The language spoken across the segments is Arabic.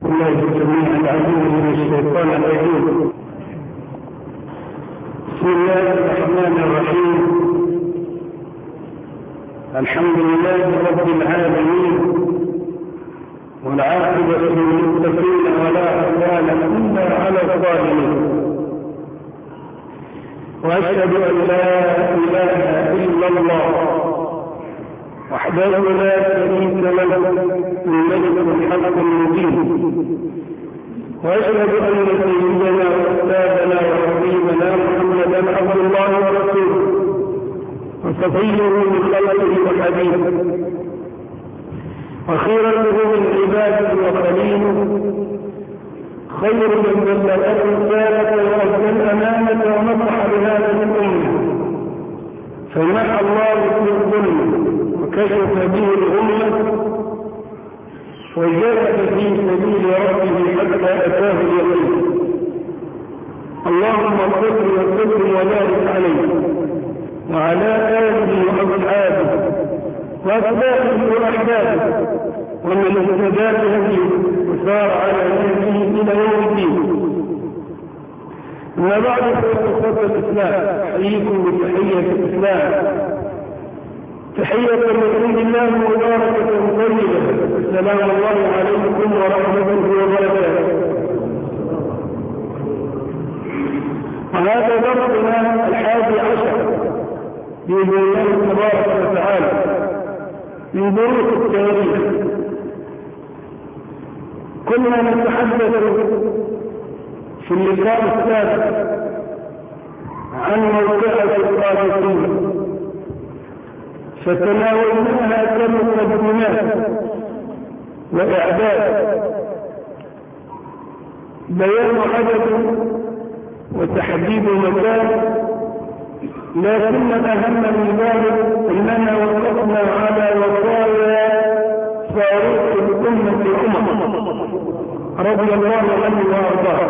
الله السميع العليم من الشيطان الرجيم. بسم الله الرحمن الرحيم. الحمد لله رب العالمين، والعاقبة للمتقين ولا عدوان إلا على الظالمين، وأشهد أن لا إله إلا الله وحده لا شريك له الملك الحق المبين، وأشهد أن سيدنا وأستاذنا وحبيبنا محمدا عبد الله ورسوله وصفيه من خلقه وحبيبه وخيرته من عباده وخليله، خير من بلغ الرسالة وأدى الأمانة ونصح بهذا الأمة، فمحى الله في الظلم وكشف به الأمة وجاهد في سبيل ربه حتى أتاه اليقين. اللهم صل وسلم وبارك عليه وعلى آله وأصحابه وأتباعه وأحبابه ومن اهتدى بهديه وسار على نهجه إلى يوم الدين. أما بعد، فإخوة الإسلام، أحييكم بتحية الإسلام، تحية من عند الله مباركة طيبة. السلام الله عليكم ورحمته وبركاته. وهذا درسنا 11 بإذن الله تبارك وتعالى من دروس التاريخ. كنا نتحدث في اللقاء السابق عن موقعة القادسية، فتناولناها كمقدمات وإعداد، بيان عدد وتحديد مكان، لكن الأهم من ذلك أننا وقفنا على وصايا فاروق الأمة عمر رضي الله عنه وأرضاه،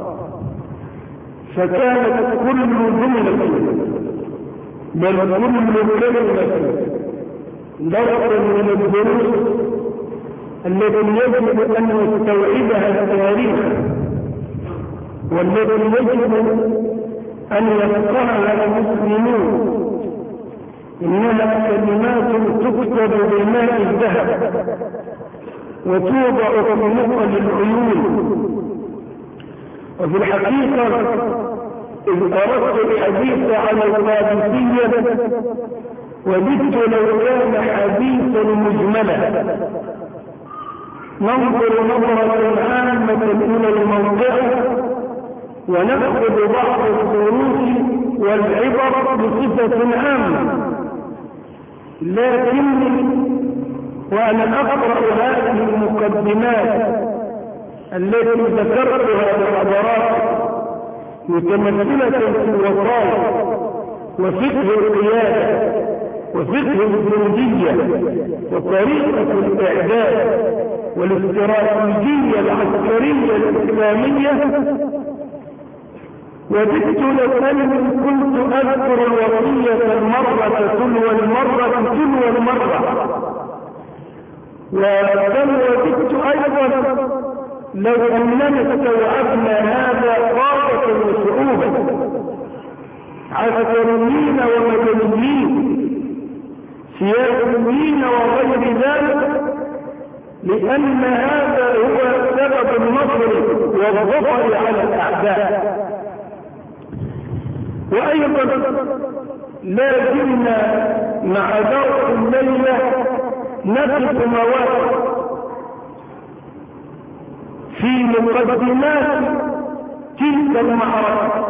فكانت كل جملة بل كل كلمة درس من الدروس التي يجب أن يستوعبها التاريخ، والتي يجب أن يفقهها المسلمون. إنها كلمات تكتب بماء الذهب وتوضع في نقل العيون. وفي الحقيقة إذ أردت الحديث عن القادسية وددت لو كان حديثا مجملا ننظر نظرة عامة إلى الموضوع ونأخذ بعض الدروس والعبر بصفة عامة، لكني وأنا أقرأ هذه المقدمات التي ذكرتها لحضراتكم متمثلة في الوصايا وفقه القيادة وفقه الجندية وطريقة الإعداد والاستراتيجية العسكرية الإسلامية، وددت لو أني كنت أذكر الوصية المرة تلو المرة تلو المرة، وبل وددت أيضا لو أننا استوعبنا هذا طاقة وصعوبة عسكريين ومدنيين سياسيين وغير ذلك، لأن هذا هو سبب النصر والظفر على الأعداء. وأيضا لا زلنا مع درس الليلة نقف مواقف في مقدمات تلك المعركة،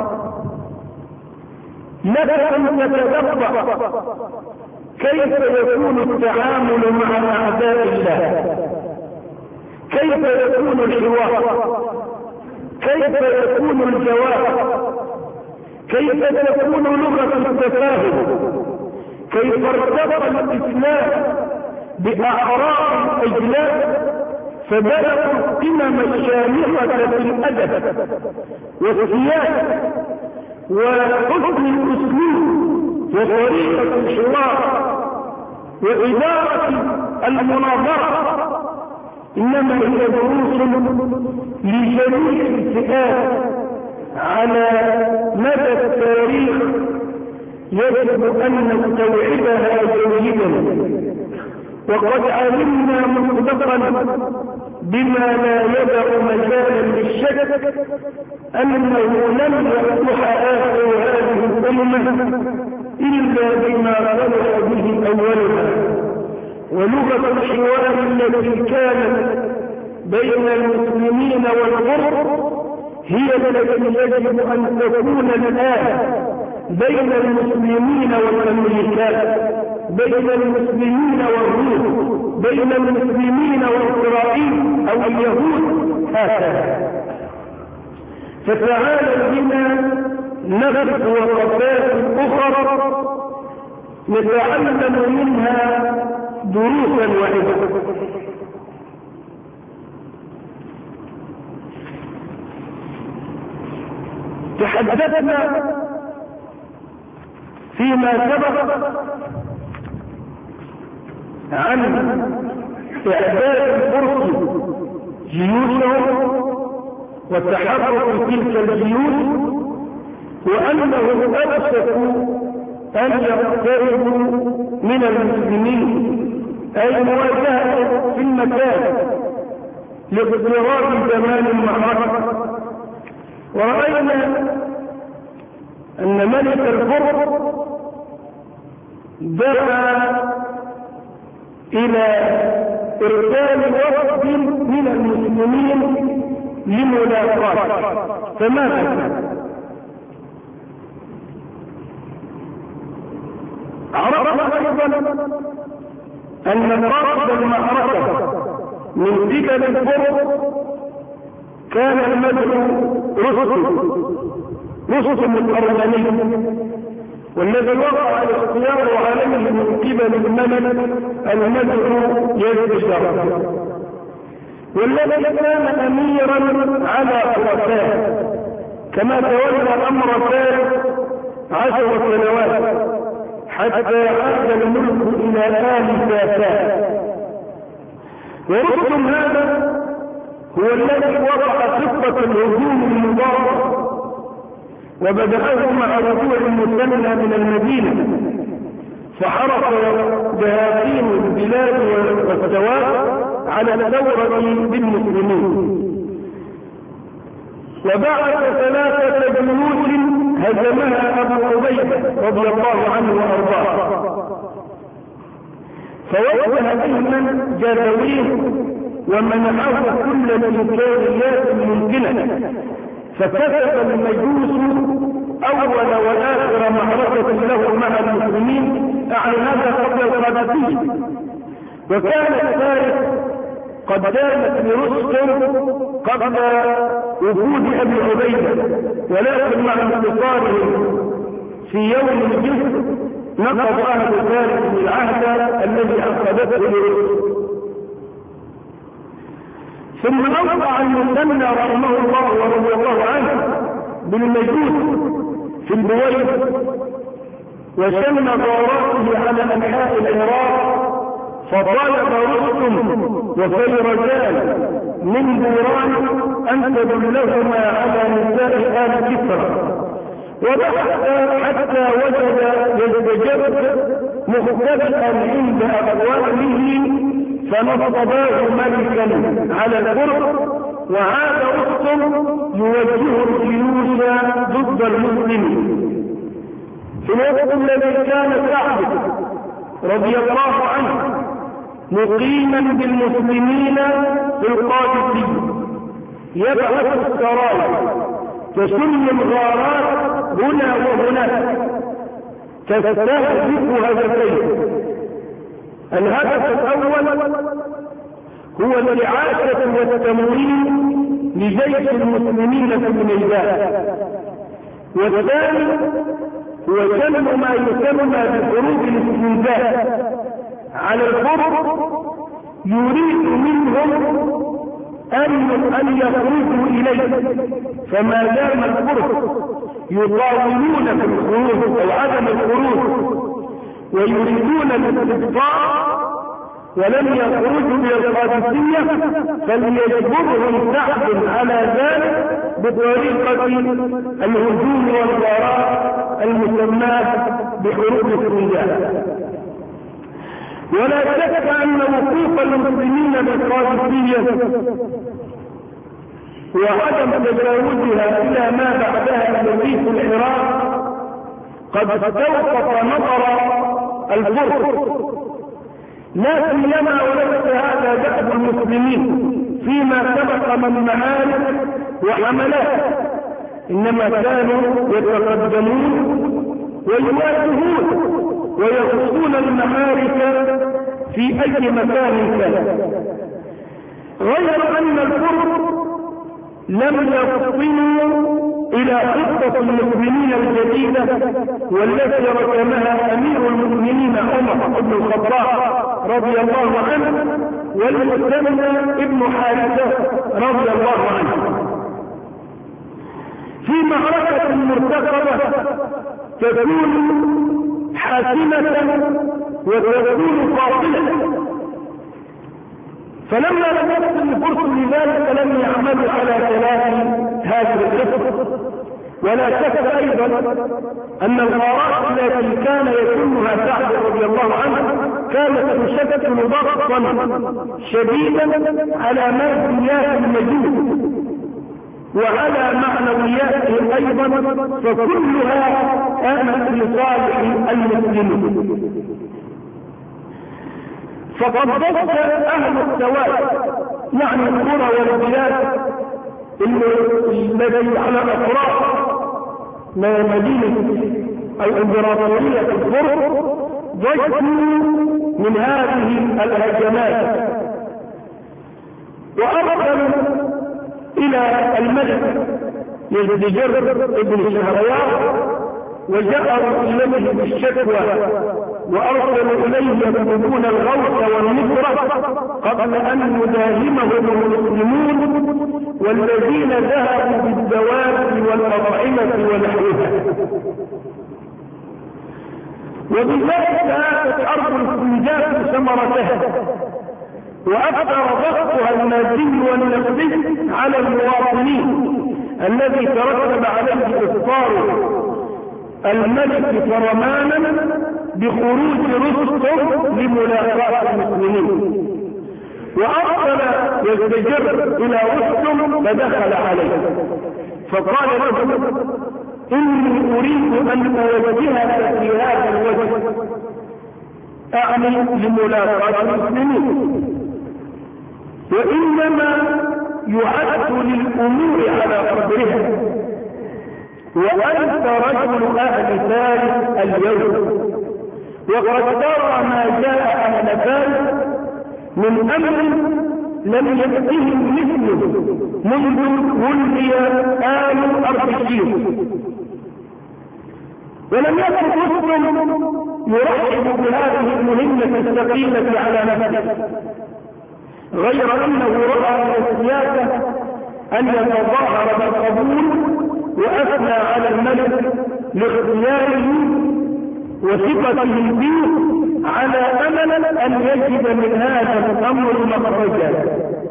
لك أن تتتبع كيف يكون التعامل مع أعداء الله، كيف يكون الحوار، كيف يكون الجواب، كيف تكون لغة التفاهم، كيف ارتبط الإسلام بأعراض الأجلاء فبلغوا القمم الشامخة في الأدب والسياسة وحسن الأسلوب وطريقة الحوار وإدارة المناظرة إنما هي دروس لجميع الفئات على مدى التاريخ يجب أن نستوعبها جيدا. وقد علمنا مسبقا بما لا يدع مجالا للشك أنه لم يفتح آخر هذه الأمة إلا بما صلح به أولها. ولغة الحوار التي كانت بين المسلمين والغرب هي التي يجب أن تكون الآن بين المسلمين والأمريكان، بين المسلمين والروس، بين المسلمين وإسرائيل أو اليهود، هكذا. فتعالوا بنا نقف وقفات أخرى نتعلم منها دروسا وعظة. تحدثنا فيما سبق عن إعداد الفرس جيوشهم وتحرك تلك الجيوش، وأنهم أبسطوا أن يقتربوا من المسلمين، أي مواجهة في المكان لاقتراب زمان المعركة. ورأينا أن ملك الفرس دعا إلى إرسال وفد من المسلمين لملاقاته، فماذا؟ عرفنا أيضا أن قائد المعركة من قبل الفرس كان المدعو رستم الأرمني، والذي وقع الاختيار عليه من قبل الملك المدعو يزيد شرف، والذي كان أميرا على خراسان، كما تولى أمر فارس 10 سنوات حتى عاد الملك إلى آل ساسان. ورستم هذا هو الذي وضع خطة الهجوم المضاد، وبدأه مع رجوع المثنى من المدينة، فحرق جهازين البلاد والسواد على الثورة بالمسلمين، وبعث 3 جيوش هزمها أبو عبيدة رضي الله عنه وأرضاه، فوجه أيمن جدويه ومنعه كل الإمكانيات الممكنة، فكتب المجوس أول وآخر معركة له مع المسلمين، أعني هذا قبل القادسية، وكانت ذلك قد دامت لرستم قبل وجود أبي عبيدة، ولكن مع انتصارهم في يوم الجسر نقض أهل ذلك العهد الذي عقدته لرستم. ثم أوقع المثنى رحمه الله ورضي الله عنه بالمجوس في البويض، وشن غاراته على أنحاء العراق، فطلب رستم وفيرزان من بوران أن تدلهما على نساء آل كسرى، وبحث حتى وجد يزدجر مختبئا عند أقواله، فنصباه ملكا على الفرس، وعاد رستم يوجه الجيوش ضد المسلمين. في الوقت الذي كان سعد رضي الله عنه مقيما بالمسلمين في القادسية، يبعث السرايا تشن الغارات هنا وهناك تستهدف هدفين. الهدف الأول هو الإعاشة والتموين لجيش المسلمين في الميدان، والثاني هو جلب ما يسمى بحروب الاستنزاف على الفرس، يريد منهم أن يخرجوا إليه، فما دام الفرس يطاولون في الخروج أو عدم الخروج ويريدون الاستبقاء، ولم يخرجوا إلى القادسية فليجبرهم سعد على ذلك بطريقة الهجوم والغراء المسماة بحروب السندان. ولا شك أن وقوف المسلمين بالقادسية وعدم تجاوزها إلى ما بعدها الذي في العراق قد استوقف نظر الفرس، لا سيما وليس هذا دأب المسلمين فيما سبق من معارك وحملات، إنما كانوا يتقدمون ويواجهون ويخوضون المعارك في أي مكان كان، غير أن الفرس لم يفصلوا إلى خطة المسلمين الجديدة والتي رسمها أمير المؤمنين عمر بن الخطاب رضي الله عنه والمسلم ابن حارثة رضي الله عنه في معركة مرتقبة تكون حاسمة وتكون فاصلة. فلما لم يصل الفرس لذلك لم يعملوا على خلاف هذه القصة. ولا شك أيضا أن الغارات التي كان يتمها سعد رضي الله عنه كانت تشكل ضغطا شديدا على ماديات المجوس وعلى معنوياتهم أيضا، فكلها آمت لصالح المسلمين. فقد ضغط أهل السواد يعني القرى والبلاد الذي على أطراف مدينة الإمبراطورية الفرس ضجوا من هذه الهجمات وأرسلوا إلى الملك يزدجر ابن شهريار وجاءوا إليه بالشكوى وأرسلوا إليه يطلبون الغوث والنصرة قبل أن يداهمهم المسلمون والذين ذهبوا بالدواب والأطعمة ونحوها. وبذلك آتت أرض الاستنجاب ثمرتها وأكثر ضغطها المادي والنفسي على المواطنين الذي ترتب عليه إفطار الملك فرمانا بخروج رستم لملاقاة المسلمين. وأرسل يزدجر إلى رستم فدخل عليه فقال له إني أريد أن أوجهك في هذا الوجه، أعني لملاقاة المسلمين، وإنما يعد للأمور على قدرها، وأنت رجل أهل فارس اليوم، وقد ترى ما جاء أهل فارس من أمر لم يأتهم مثله منذ ولي آل أرطغرل. ولم يكن رستم يرحب بهذه المهمة الثقيلة على نفسه، غير أنه رأى من السياسة أن يتظاهر بالقبول وأثنى على الملك لاختياره وثقته به على أمل أن يجد من هذا الأمر مخرجا.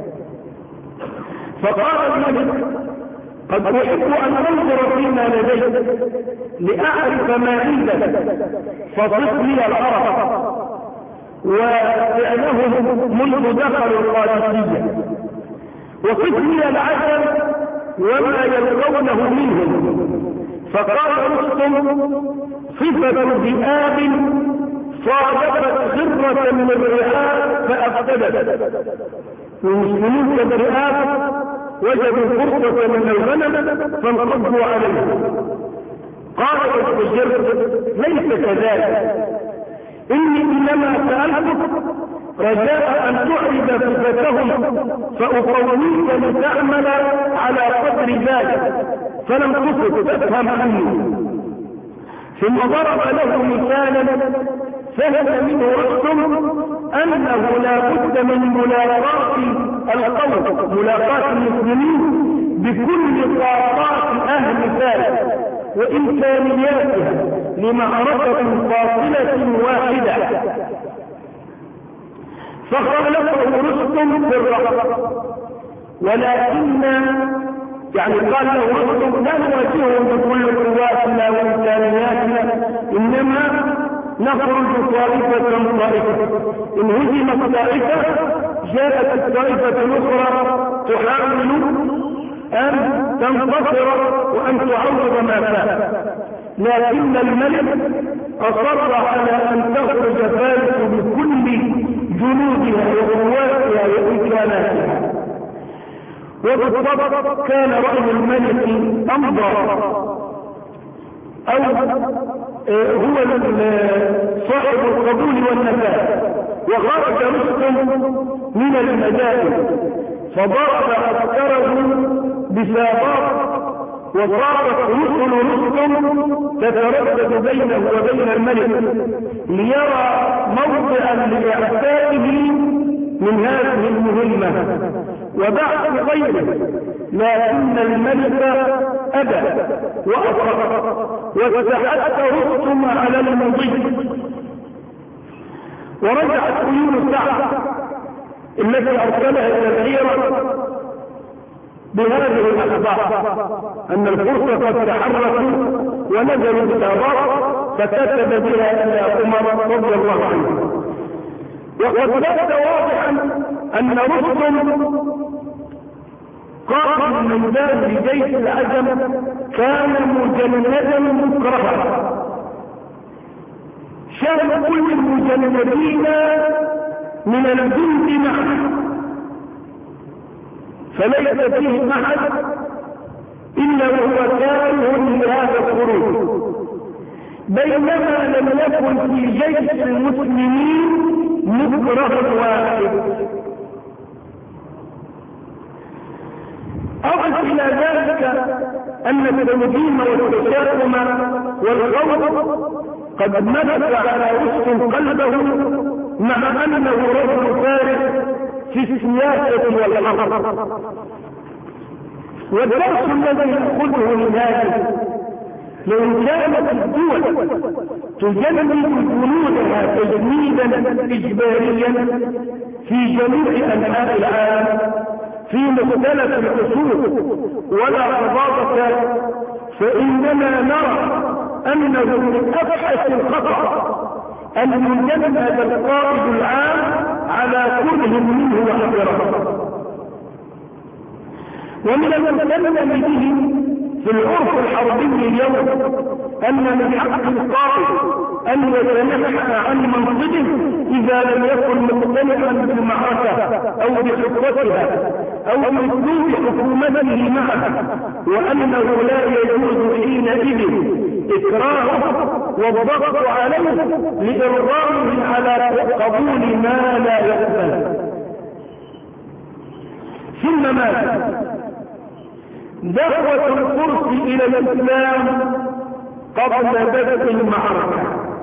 فقال الملك قد أحب أن أنظر فيما لديك لأعرف ما عندك، فصف لي العرب وفعلهم منذ دخلوا القادسية، وصف لي العجب وما يلقونه منهم. فقال رستم صفة ذئاب صادفت غرة من الرعاء فأفسدت، والمسلمون كالرعاء وجدوا فرصة من الغنم فانقضوا عليه. قال يزدجر ليس كذلك، إني إنما سألتك رجاء أن تعرض صفتهم فأقويك لتعمل على قدر ذلك، فلم تصب تفهم عني. ثم ضرب له مثالا فهم منه رستم أنه لا بد من ملاقاة القوم، ملاقاة المسلمين بكل طاقات أهل فارس وإمكانياتها لمعركة فاصلة واحدة. فخالفه رستم في الرأي، ولكن يعني قال له رستم لا نواجههم بكل قواتنا وإمكانياتنا، إنما نخرج طائفة إن هزمت طائفة جاءت الطائفة الأخرى تحاول أن تنتصر وأن تعوض ما فات، لكن الملك أصر على أن تخرج فارس بكل جنودها وقواتها وإمكاناتها. وبالضبط كان رأي الملك أمضى أو هو صاحب القبول والنفاذ، وخرج رستم من المدائن فضرب عسكره بسابات، وصارت رسل رستم تتردد بينه وبين الملك ليرى موضعا لإعفائه من هذه المهمة وبعث غيره، لكن الملك أبى وأصر، واستحث رستم على المضي. ورجعت خيول سعد التي أرسلها إلى العيرة بهذه الأخبار أن الفرس قد تحركوا ونزلوا بسابات، فكتب بها إلى عمر رضي الله عنه. وقد بات واضحا أن رستم قائد الميدان لجيش العجم كان مجندا مكرها، شان كل المجندين من الجند معه، فليس فيه أحد إلا وهو كاره لهذا الخروج، بينما لم يكن في جيش المسلمين مكره واحد. أضف إلى ذلك أن التنظيم والتشاؤم والخوف قد ملك على رستم قلبه، مع أنه رجل فارغ في السياسة والحرب. والدرس الذي يأخذه من هذا، لو كانت الدول تجند جنودها تجنيدا إجباريا في جميع أنحاء العالم في مختلف العصور ولا رباطة، فإننا نرى أنه من أبحث الخطأ أن يجند القائد العام على كره منه وحضره. ومن المسلم به في العرف الحربي اليوم أن من حق القائد أن يتنحى عن منصبه إذا لم يكن مقتنعا بالمعركة أو بخطتها أو بأسلوب حكومته معه، وأنه لا يجوز حينئذ إكراهه والضغط عليه لإرغامه على قبول ما لا يقبل. ثم ماذا؟ دعوة الفرس إلى الإسلام قبل بدء المعركة.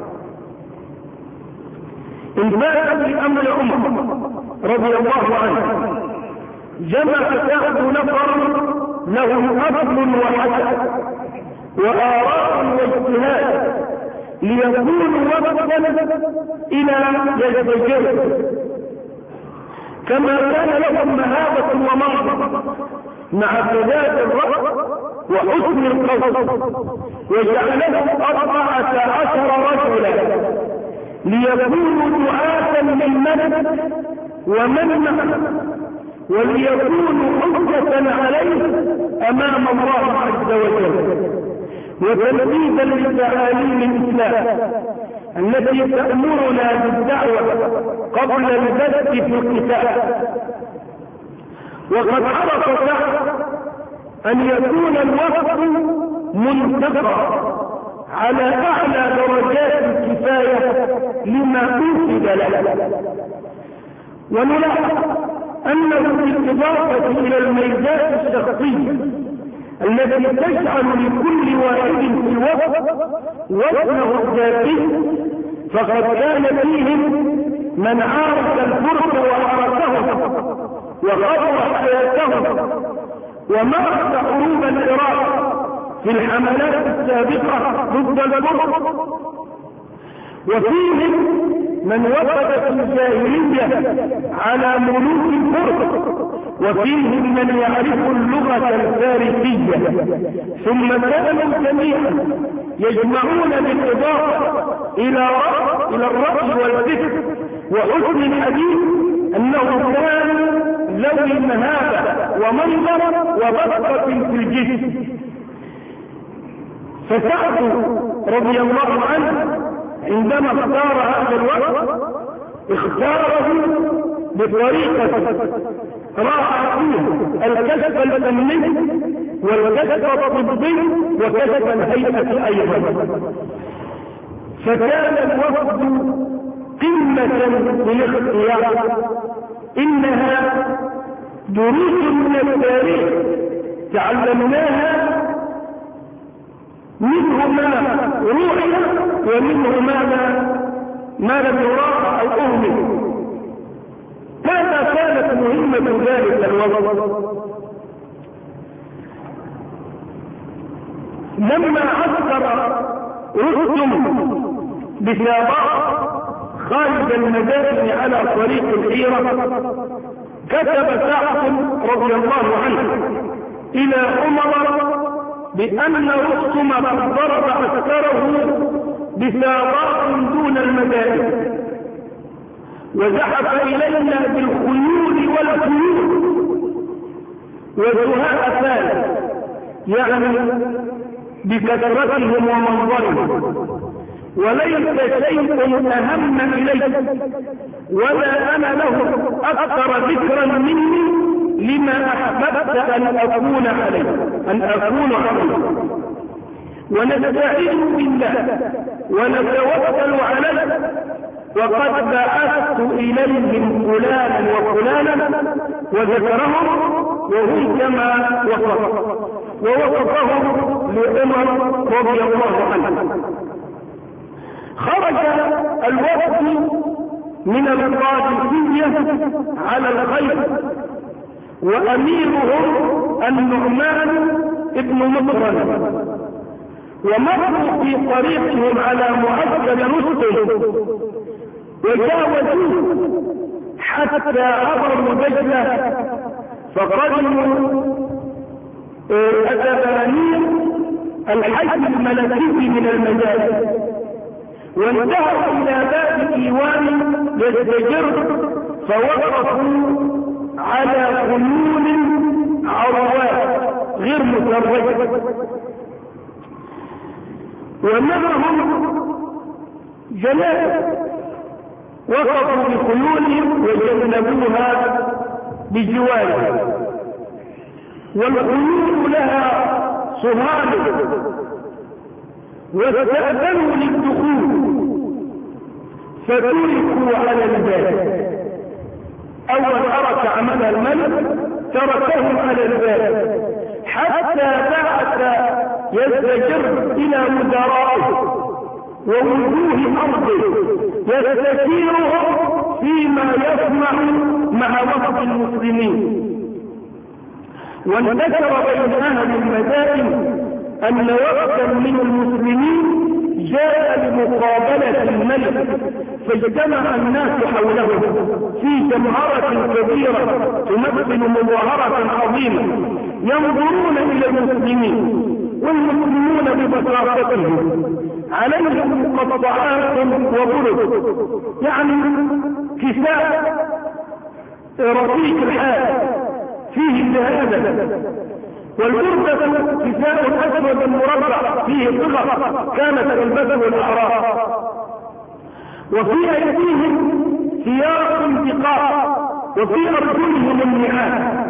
انتهى بأمر عمر رضي الله عنه، جمع سعد نفر له أصل وحسن وآراء واجتهاد ليكونوا وفدا إلى يزدجر، كما كان لهم مهابة ومرض مع سداد الرأس وحسن القصد، وجعلهم 14 رجلا ليكونوا دعاة للملك ومنع، وليكونوا حجة عليه أمام الله عز وجل، وتنفيذا لتعاليم الإسلام التي تأمرنا بالدعوة قبل البدء في القتال. وقد عرف سعد أن يكون الوقت منتقى على أعلى درجات الكفاية لما أنسب له. ونلاحظ أنه بالإضافة إلى الميزات الشخصية التي تجعل لكل واحد في الوقت وزنه الذاتي، فقد كان فيهم من عارف الفرس وعرفهم وخطر حياتهم ومارس حروب العراق في الحملات السابقة ضد الفرس، وفيهم من وقد في الجاهلية على ملوك الفرس، وفيهم من يعرف اللغة الفارسية، ثم كانوا جميعا يجمعون بالإضافة إلى الرأي والفكر وحسن الحديث أنه كان ذوي مهابة ومنظر وبسطة في الجسم. فسعد رضي الله عنه عندما اختار هذا الوقت اختاره بطريقة راعى فيه الكشف الفني والكشف الطبي وكشف الهيئة أيضا. فكان الوفد قمة للاختيار. إنها دروس من التاريخ تعلمناها، منه ما روحي ومنه ما لم يراعى أو أهمل. ماذا كانت مهمة ذلك الوضع؟ لما عسكر رستم بسابق خارج المدائن على طريق الحيرة، كتب سعد رضي الله عنه إلى عمر بأن رستم قد ضرب عسكره بسابق دون المدائن، وزحف إلينا بالخيول والخيول وزهاء ثالث، يعني بكثرتهم ومنظرهم، وليس شيء أهم إليه ولا أنا له أكثر ذكرا مني لما أحببت أن أكون عليه ونستعين بالله ونتوكل عليه. وقد بعثت إليهم فلانا وفلانا وذكرهم وهم كما ووصفهم لعمر رضي الله عنه. خرج الوفد من القادسية على الخير، وأميرهم النعمان ابن مطرن، ومروا في طريقهم على معسكر رستم وجاوزوه حتى عبروا دجلة، فقدموا أتبانير الحي الملكي من المجال، وانتهوا إلى باب إيوان يزدجر، فوقفوا على خيول عروات غير مسرجة، ومعهم جنائز وقفوا بخيولهم وجنبوها بجوارهم، والخيول لها صهال، واستأذنوا للدخول فتركوا على الباب. أول حركة عملها الملك تركهم على الباب حتى بعث يزدجر إلى مدراءه ووجوه أرضه يستشيرهم فيما يسمع مع وفد المسلمين. وانتشر بين أهل المدائن أن وفدا من المسلمين جاء لمقابلة الملك، فاجتمع الناس حوله في جمهرة كبيرة تمثل مظاهرة عظيمة، ينظرون إلى المسلمين والمسلمون ببساطتهم عليهم مقطعات وبرد، يعني كساء رقيق الحال فيه شهادة، والبردة كساء أسود مربع فيه صغر كانت تلبسه الأعراب، وفي أيديهم ثياب انتقاء، وفي أرجلهم النعال.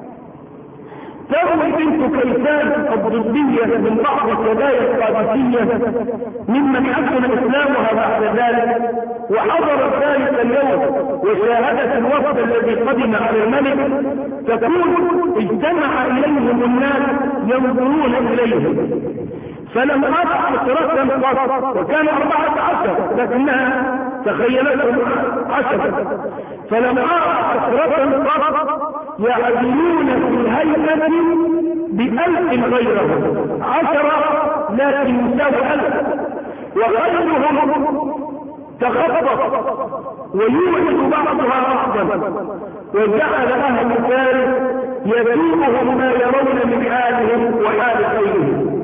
تروي بنت كيسان الضبية من بعض السبايا القادسية ممن حسن إسلامها بعد ذلك وحضرت ذلك اليوم وشاهدت الوفد الذي قدم على الملك، تقول اجتمع إليهم الناس ينظرون إليهم، فلم أرى عشرة قط، وكانوا 14 لكنها تخيلتهم 10، فلم أرى عشرة قط يعدلون في الهيئة ب1000 غيرهم، 10 لكن يساوي 1000، وغيرهم تخبط ويوحد بعضها بعضا، وجعل أهل فارس يسوءهم ما يرون من حالهم وحال غيرهم.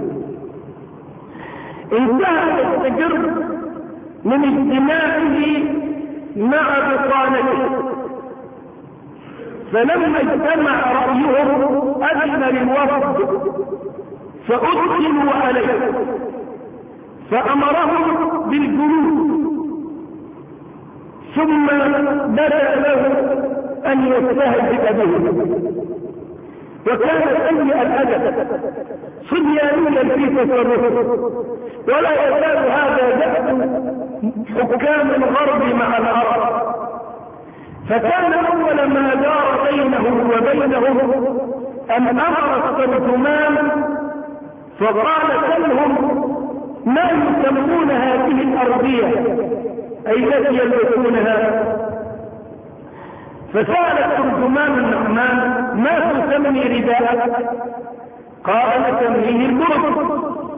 انتهى التجر من اجتماعه مع بطانته، فلما اجتمع رأيهم أذن للوفد فأدخلوا عليه، فأمرهم بالجلوس، ثم بدأ له أن يستهزئ بهم، وكان سيء الأدب صبيانيا في تصرفه، ولا يزال هذا دأب حكام الغرب مع العرب. فكان أول ما دار بينه وبينهم أن أمر الترجمان فقال سلهم ما يسمون هذه الأرضية أي التي يلبسونها. فسأل الترجمان النعمان ما تسمي رداءك؟ قال نسميه البرد.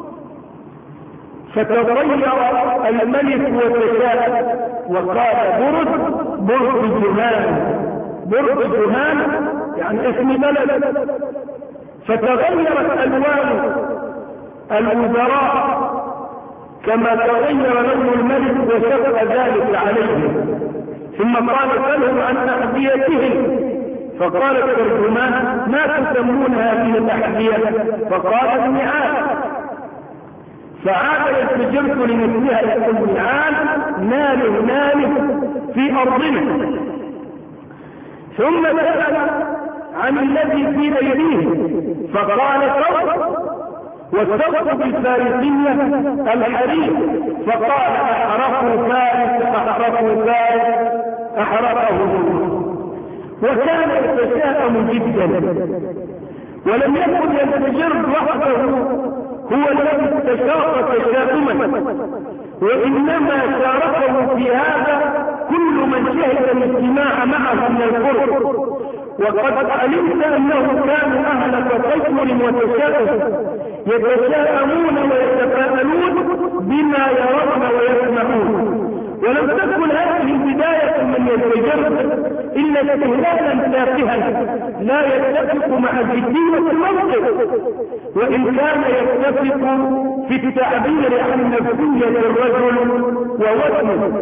فتغير الملك وتشاء وقال برد الجهان، برد الجهان يعني اسم بلد. فتغيرت ألوان الوزراء كما تغير لون الملك وشق ذلك عليهم، ثم قال سألهم عن أحذيتهم، فقال الترجمان ما تسمون هذه الأحذية؟ فقال النعال. فعاد يستجرت لمثلها يقول النعال ناله في أرضنا. ثم سأل عن الذي في أيديه فقال صوت، والصوت بالفارسية الحرير، فقال أحرقوا فارس أحرقوا فارس أحرقه. وكان يتشاءم جدا، ولم يكن يستجر وحده هو الذي استشاط تشاؤما، وإنما شاركه في هذا كل من شهد الاجتماع معه من القرب. وقد علمت أنه كان أهل تفكر وتشاؤم يتشاءمون ويتفاءلون بما يرون ويسمعون، ولم تكن هذه بداية من يتجرد إلا استهلاكا تافها لا يتفق مع جدية الموقف، وإن كان يتفق في التعبير عن نفسية الرجل ووزنه.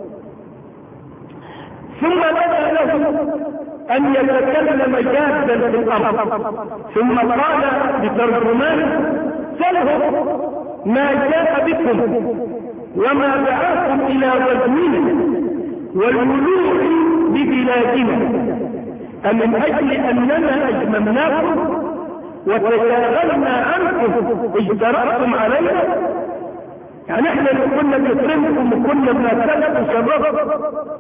ثم بدا له أن يتكلم جادا في الأمر، ثم قال بترجمان سلهم ما جاء بكم وما دعاكم إلى وزننا والملوك ببلادنا، أمن أجل أننا أجممناكم وتشاغلنا عنكم اجترأتم علينا؟ يعني احنا اللي كنا بنكرمكم وكنا بنتكلم وشباب،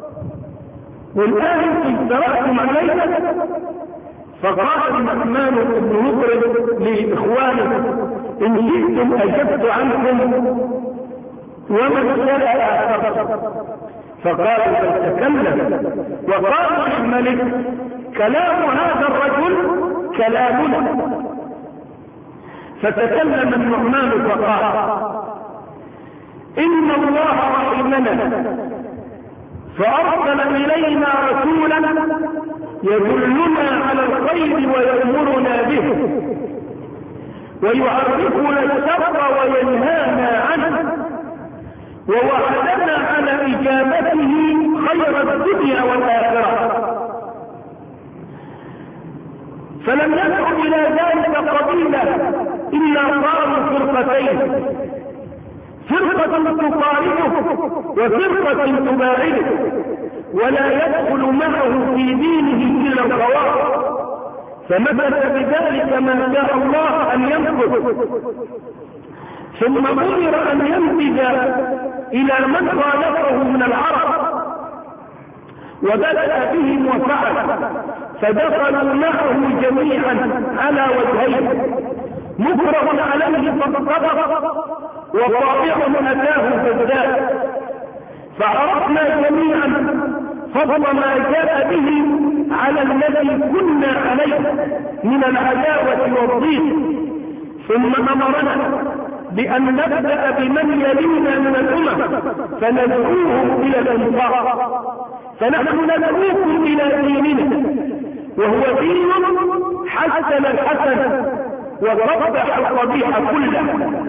والآن اجترأتم علينا؟ فقال النعمان بن مطرب لإخوانه إن شئتم أجبت عنكم ومن شاء آخر. فقال فتكلم وقال الملك كلام هذا الرجل كلامنا. فتكلم النعمان فقال إن الله رحمنا فأرسل إلينا رسولا يدلنا على الخير ويأمرنا به ويعرفنا الشر وينهانا عنه، ووعدنا على إجابته خير الدنيا والآخرة. فلم يدع إلى ذلك قبيلة إلا صاروا فرقتين، فرقة تقاربه وفرقة تباعده، ولا يدخل معه في دينه إلا الخواص. فمثل بذلك ما شاء الله أن ينفذ، ثم أمر أن ينفذ إلى من خالفه من العرب، وبدأ بهم وفعل، فدخلوا معه جميعا على وجهين، مكره عليه فانطبق وطائع أتاه فازداد. فعرفنا جميعا فضل ما جاء به على الذي كنا عليه من العداوة والضيق. ثم أمرنا بأن نبدأ بمن يلينا من الأمم فندعوهم إلى الإنصاف، فنحن ندعوكم إلى ديننا وهو دين حسن الحسن وقبح القبيح كله.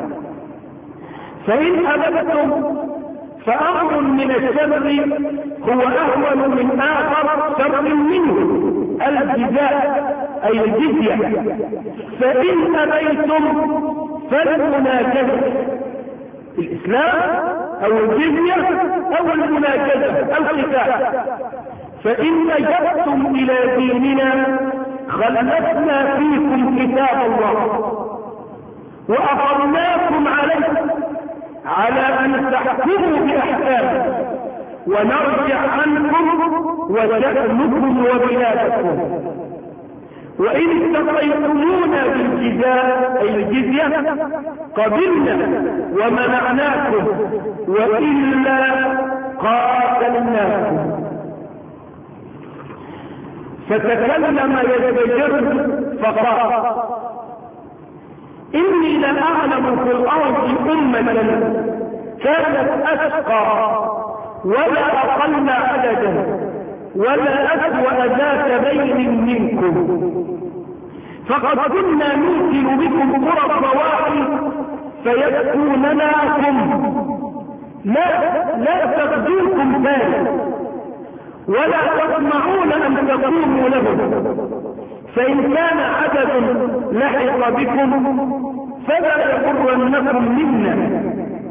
فإن أبدتم فأمر من الشر هو أهون من آخر شر منه، الجزاء أي الجزية. فإن أبيتم فالمناجزة، الإسلام أو الجزية أو المناجزة القتال. فإن أجبتم إلى ديننا خلفنا فيكم كتاب الله وأقرناكم عليه على أن تحكموا بأحكامه ونرجع عنكم وشأنكم وبلادكم. وإن استطيعتمونا بالجزاء أي الجزية قبلنا ومنعناكم، وإلا قاتلناكم. فتكلم يزدجر فقال: إني لأعلم في الأرض أمة كانت أشقى ولا أقل عددا ولا أسوأ ذات بين منكم، فقد كنا نوكل بكم قرى الضواحي فيكونناكم لا تغزوكم ذلك ولا تطمعون أن تقوموا لهم، فإن كان عدد لحق بكم فلا يغرنكم منا،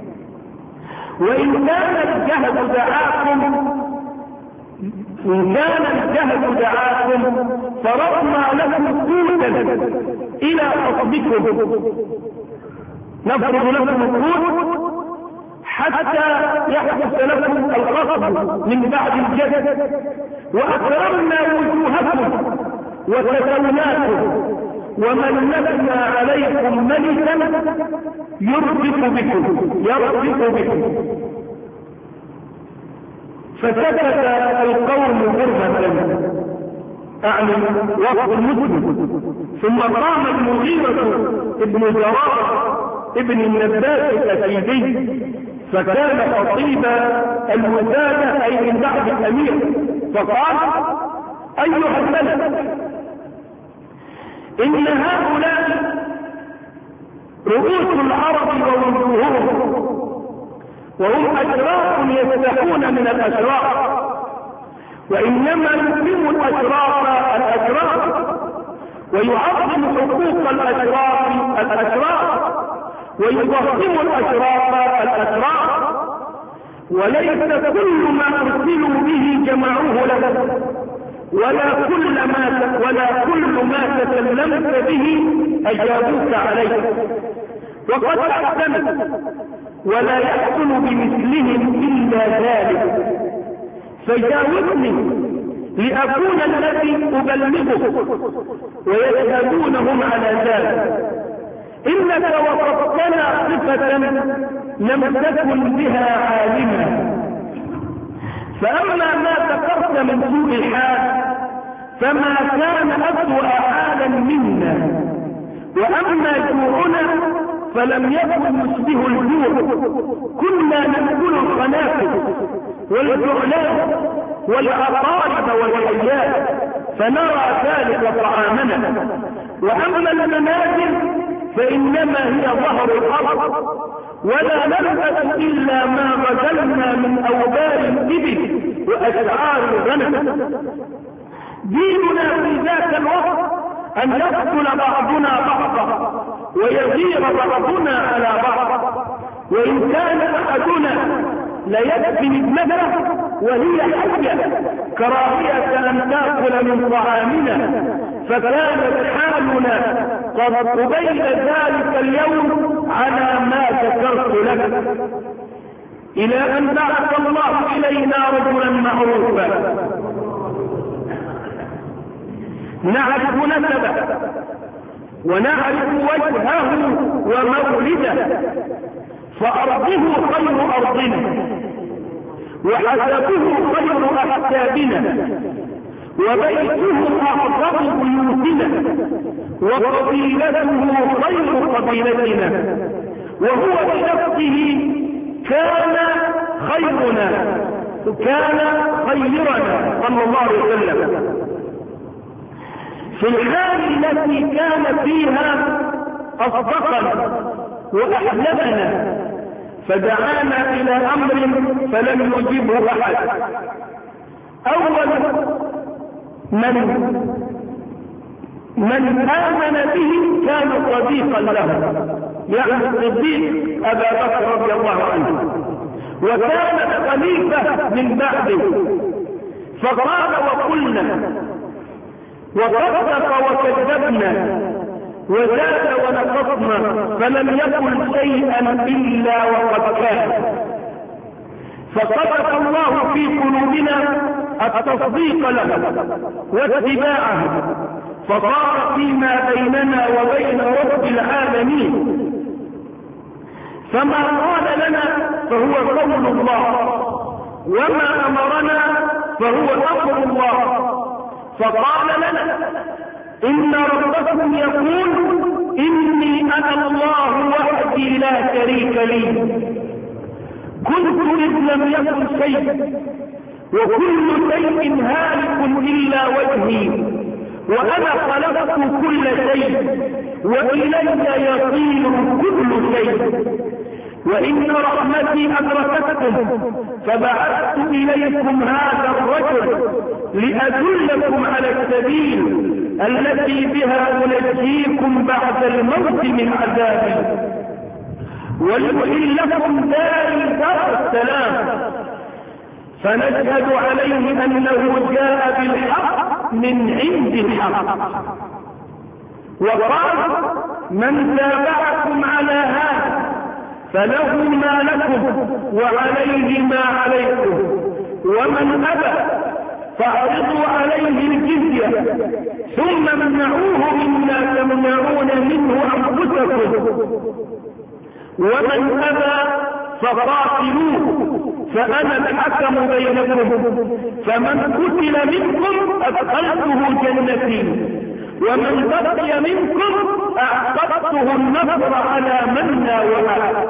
وإن كان الجهد دعاكم فرضنا لكم قوتا إلى حكمكم، نفرض لكم القوت حتى يحدث لكم القصد من بعد الجد، وأكرمنا وجوهكم وتسوناكم وملكنا عليكم ملكا يرفق بكم. فسكت القوم غربة أعني وقت المسلم. ثم قام المغيرة ابن جرارة ابن النباس الأسيدي فكان خطيب الوزارة أي من بعد الأمير، فقال: أيها الملك، إن هؤلاء رؤوس العرب ووجوههم، وهم أشراف يستحون من الأشراف، وإنما يكرم الأشراف ويعظم حقوق الأشراف ويضخم الأشراف، وليس كل ما أرسلوا به جمعوه لك، ولا كل ما تكلمت به أجابوك عليه، وقد أحسنت ولا يحسن بمثلهم إلا ذلك، فجاوبني لأكون الذي أبلغه ويشهدونهم على ذلك. إنك وصفتنا صفة لم تكن بها عالما، فأما ما ذكرت من سوء الحال فما كان أسوأ حالا منا، وأما جوعنا فلم يكن يشبه الجوع، كنا نأكل الخنافس والجعلان والعقارب والحيات فنرى ذلك طعامنا. وأما المنازل فإنما هي ظهر الأرض، ولا نلبس إلا ما غزلنا من أوبار الإبل وأشعار الغنم. ديننا في ذاك الوقت أن يقتل بعضنا بعضا ويغير بعضنا على بعض، وإن كان أحدنا ليدفن ابنته وهي حية كراهية أن تأكل من طعامنا، فكانت حالنا قبيل ذلك اليوم على ما ذكرت لك، إلى أن بعث الله إلينا رجلا معروفا نعرف نسبه ونعرف وجهه ومولده، فأرضه خير أرضنا وحسبه خير أحسابنا وبيته أعظم بيوتنا وقبيلته خير قبيلتنا وهو بنفسه كان خيرنا، كان خيرنا صلى الله عليه وسلم في الحال التي كان فيها أصدقنا وأحلمنا، فدعانا إلى أمر فلم يجبه أحد. أول من آمن به كان صديقا له، يعني الصديق أبا بكر رضي الله عنه، وكان خليفة من بعده، فقال وقلنا وصدق وكذبنا وزاد ونقصنا، فلم يكن شيئا إلا وقد كان. فصدق الله في قلوبنا التصديق له واتباعه، فصار فيما بيننا وبين رب العالمين، فما قال لنا فهو قول الله، وما أمرنا فهو أمر الله. فقال لنا إن ربكم يقول إني أنا الله وحدي لا شريك لي، كنت إذ لم يكن شيء، وكل شيء هالك إلا وجهي، وأنا خلقت كل شيء، وإلي يصير كل شيء، وإن رحمتي أدركتكم فبعثت إليكم هذا الرجل لأدلكم على السبيل التي بها أنجيكم بعد الموت من عذابي، ولأحل لكم دار السلام، فنشهد عليه أنه جاء بالحق من عند الحق. وقال من تابعكم على هذا فله ما لكم وعليه ما عليكم، ومن أبى فاعرضوا عليه الجزية ثم امنعوه مما تمنعون منه أنفسكم، ومن أبى فقاتلوه فأنا الحكم بينكم، فمن قتل منكم أدخلته جنتي، ومن بقي منكم أعقدته النصر على من ناوله.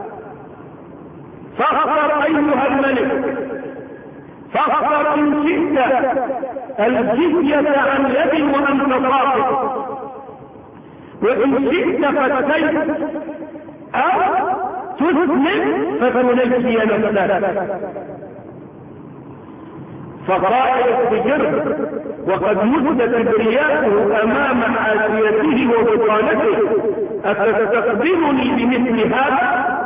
فاختر أيها الملك، فاختر إن شئت الجزية عن يد وأنت صادق، وإن شئت فالسيف، أو تسلم فتنجي نفسك. فقال يستجر وقد مد كبرياءه أمام عافيته وبطانته، أتستقبلني بمثل هذا؟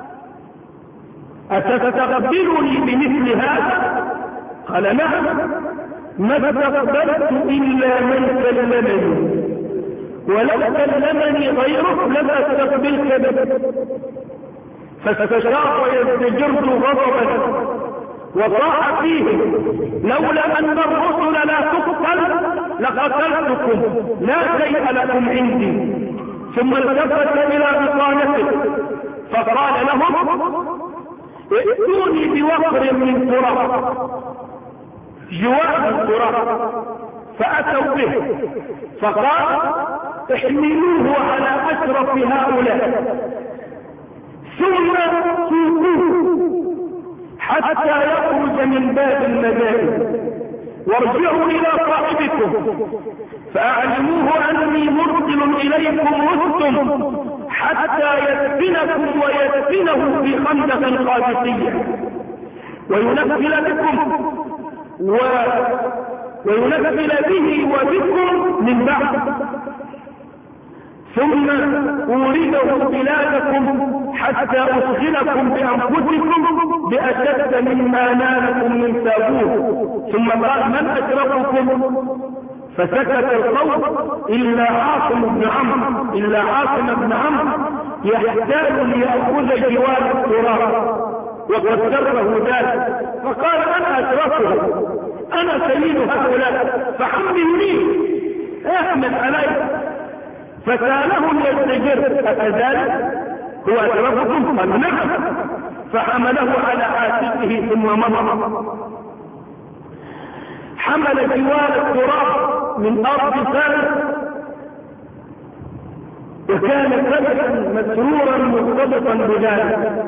أتستقبلني بمثل هذا؟ قال نعم، ما استقبلت إلا من كلمني، ولو كلمني غيرك لما استقبلت به. فاستشاق ويستجر غضبا وطاع فيه، لولا أن الرسل لا تقتل لقتلتكم، لا شيء لكم عندي. ثم التفت إلى بطانته فقال لهم ائتوني بوقر من تراب، جوار التراب، فأتوا به، فقال احملوه على أشرف هؤلاء ثم سوقوه حتى يخرج من باب المدائن، وارجعوا إلى صاحبكم فأعلموه أني مرسل إليكم رسل حتى يدفنكم ويدفنه في خندق قادسية، وينفل بكم وينفل به وبكم من بعد، ثم أورده بلادكم حتى أشغلكم بأنفسكم بأشد مما نالكم من تابوه. ثم قال من أشرككم؟ فسكت القوم إلا عاصم بن عمرو يحتاج ليأخذ جوار التراب، وقد سره ذلك، فقال أنا أشركه، أنا سيد هؤلاء فحملني، احمل علي. فسألهم يستجر أكذلك هو أشرككم؟ قال نعم، فحمله على عاتقه ثم مضى. حمل جوار التراب من أرض فارس وكان فرحا مسرورا مرتبطا بذلك.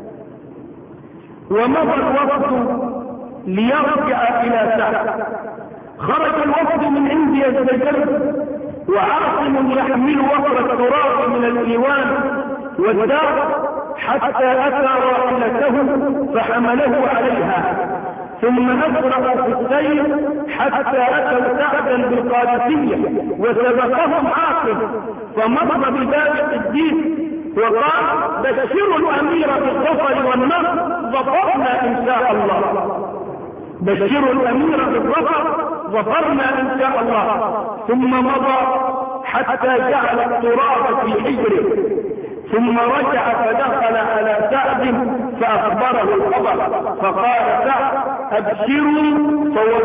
ومضى الوفد ليرجع إلى سعد. خرج الوفد من عند يزدجر وعاصم يحمل وفر التراب من الإيوان والدار حتى أتى راحلته فحمله عليها، ثم أسرعوا في السير حتى أتوا سعدا بالقادسية وسبقهم عاصم، فمر بباب الدين وقال: بشروا الأمير بالظفر والنصر، ظفرنا إن شاء الله. بشروا الأمير بالظفر، ظفرنا إن شاء الله. ثم مضى حتى جعل التراب في حجره، ثم رجع فدخل على سعد فأخبره الخبر، فقال سعد: أبشروا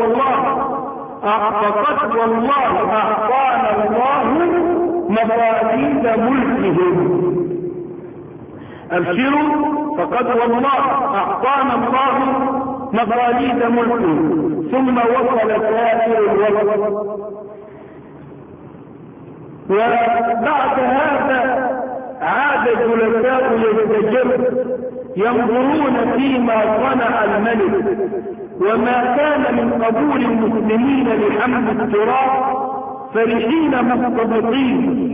فقد والله أعطانا الله مفاتيح ملكهم. أبشروا فقد والله أعطانا الله مفاتيح ملكهم. ثم وصل سائر الوقت. وبعد هذا عاد جلساء يزدجر ينظرون فيما صنع الملك وما كان من قبول المسلمين لحمل التراب، فرحين مستبطين،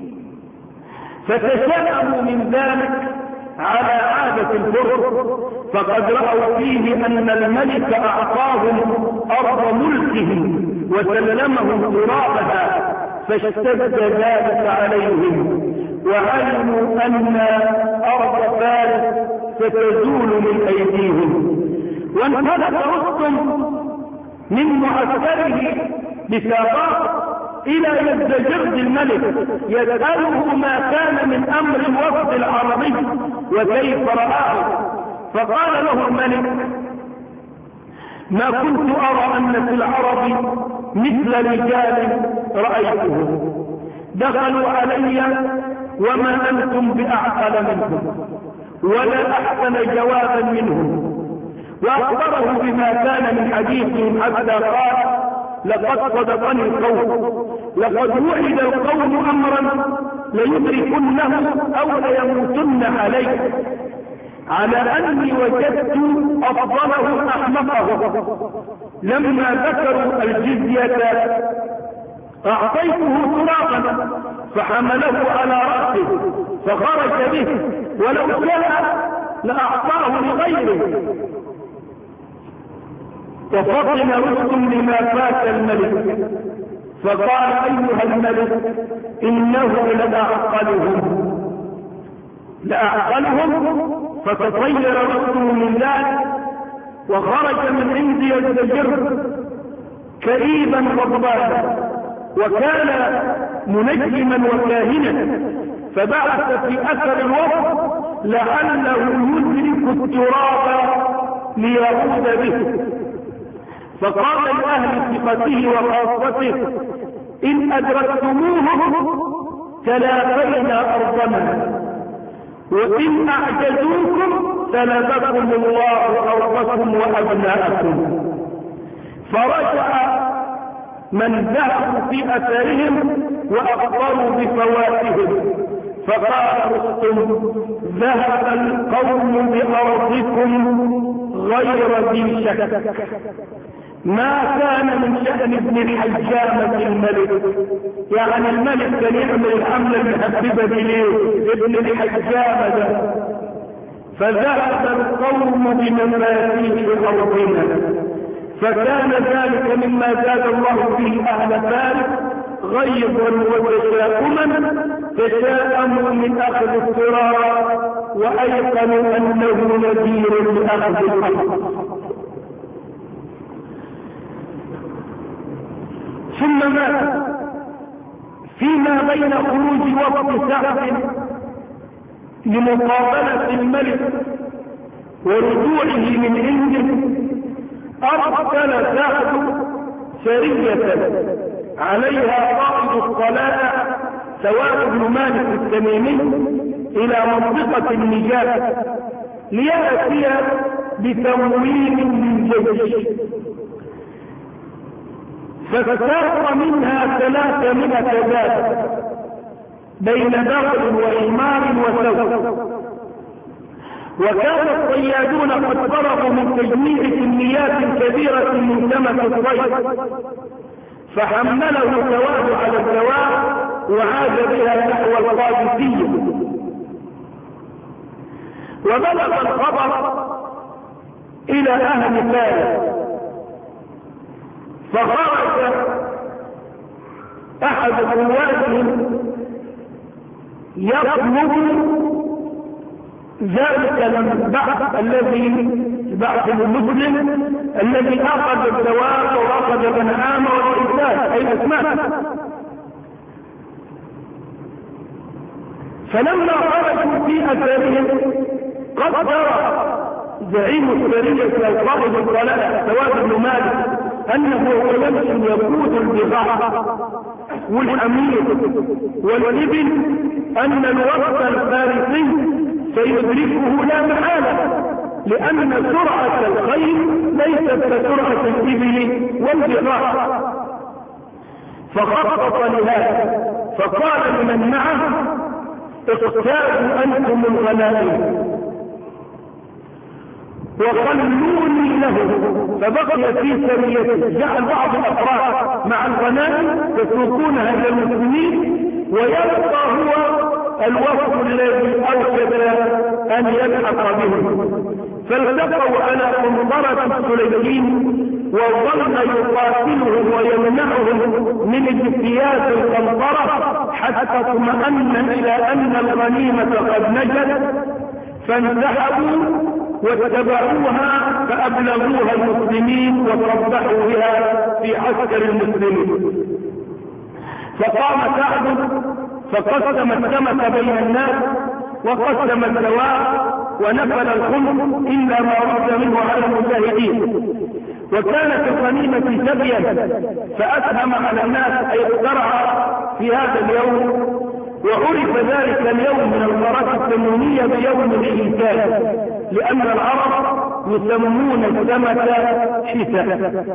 فتشاءموا من ذلك على عادة الفرس، فقد رأوا فيه أن الملك أعطاهم أرض ملكه وسلمهم ترابها، فاشتد ذلك عليهم، وعلموا أن أرض فارس ستزول من أيديهم. وانطلق رستم من معسكره بسابق إلى يزدجرد الملك يسأله ما كان من أمر الوفد العربي وكيف رآه. فقال له الملك: ما كنت أرى أن في العرب مثل رجال رأيتهم، دخلوا علي وما أنتم بأعقل منهم ولا أحسن جوابا منهم. وأخبره بما كان من حديثهم حتى قال: لقد صدقني القوم، لقد وعد القوم أمرا ليدركنه أو ليموتن عليه، على أني وجدت أفضلهم أحمقهم. لما ذكروا الجزية أعطيته ترابا فحمله على رأسه فخرج به، ولو شاء لأعطاه لغيره. وفطن رستم لما فات الملك، فقال: أيها الملك، إنه لأعقلهم. فتطير رستم من ذلك وخرج من عند يزدجر كئيبا غضبانا، وكان منجما وكاهنا، فبعث في أثر الوفد لعله يدرك التراب ليعود به. فقال لأهل ثقته وخاصته: إن أدركتموه تلافينا أرضنا، وإن أعجزوكم سلبكم الله أرضكم وأبناءكم. فرجع من ذهبوا في أثرهم وأخبروا بفواتهم، فقال رستم: ذهب القوم بأرضكم غير ذي شك. ما كان من شأن ابن الحجامة الملك، يعني الملك كان يعمل الحملة المحببة بليه ابن الحجامة ده. فذهب القوم بمفاتيح أرضنا، فكان ذلك مما زاد الله به أهل فارس غيظا وتشاؤما، تشاءموا من أخذ التراب وأيقنوا أنه نذير لأخذ الحق. ثم مات فيما بين خروج وفد سعد لمقابلة الملك ورجوعه من عنده، أرسل سعد سرية عليها قائد الصلاة سواء بن مالك التميمي إلى منطقة النجاة ليأتي بتمويل للجيش، فساق منها 300 ذات، بين بغل وحمار وثوب. وكان الصيادون قد فرغوا من تجميع كميات كبيرة من سمك الصيد، فحمله سواد على السواء وعاد بها نحو القادسية. وبلغ الخبر إلى أهل فارس، فخرج أحد قواتهم يطلب ذلك البعث الذي بعث المسلم الذي أخذ الدواب وأخذ الأنعام والإنسان أي الأسماك. فلما خرجوا في أثرهم قدر زعيم السرية القائد الضلالة سواد بن مالك أنه يمشي يقود البضاعة والحمير والإبل أن الوقت الفارسي سيدركه لا محالة، لأن سرعة الخيل ليست كسرعة الإبل والبضاعة. فخطط لهذا فقال لمن معه اقتادوا أنتم الغنائم وخلوني له. فبقي في سريته، جعل بعض الأفراد مع الغنائم يسوقونها إلى المسلمين، ويبقى هو الوفد الذي أوشك أن يلحق بهم. فالتقوا على قنطرة السليمين وظل يقاتلهم ويمنعهم من اجتياز القنطرة حتى اطمأن إلى أن الغنيمة قد نجت، فانسحبوا واتبعوها فأبلغوها المسلمين وصبحوا بها في عسكر المسلمين. فقام سعد فقسم السمك بين الناس وقسم الدواء ونفل الخمس إلا ما رد منه على المجاهدين. وكانت الغنيمة سبيا فأسهم على الناس أي اقترع في هذا اليوم، وعرف ذلك اليوم من المرات الثمانية بيوم الإنسان، لأن العرب يسمون السمك حسا.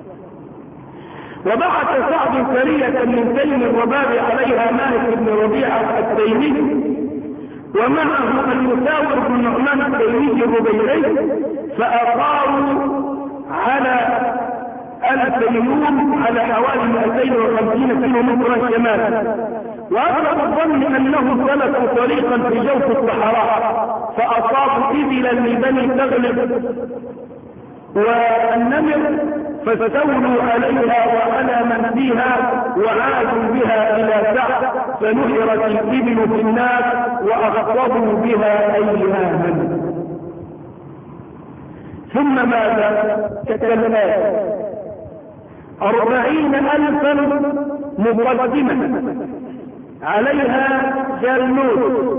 وبعث سعد سرية من تيم الرباب عليها مالك بن ربيعة التيمي ومعه المساور بن نعمان التيمي الربيعي، فأقاروا على الفيوم على حوالي 250 كيلو مترا شمالا. وأغلب الظن أنه سلكوا طريقا في جوف الصحراء فأصابوا إبلا لبني تغلب والنمر فاستولوا عليها وعلى من فيها وعادوا بها إلى سعد، فنحرت الإبل في الناس وأخطبوا بها أيهاما. ثم ماذا؟ كالآتي: 40,000 مقدمة عليها جالوت،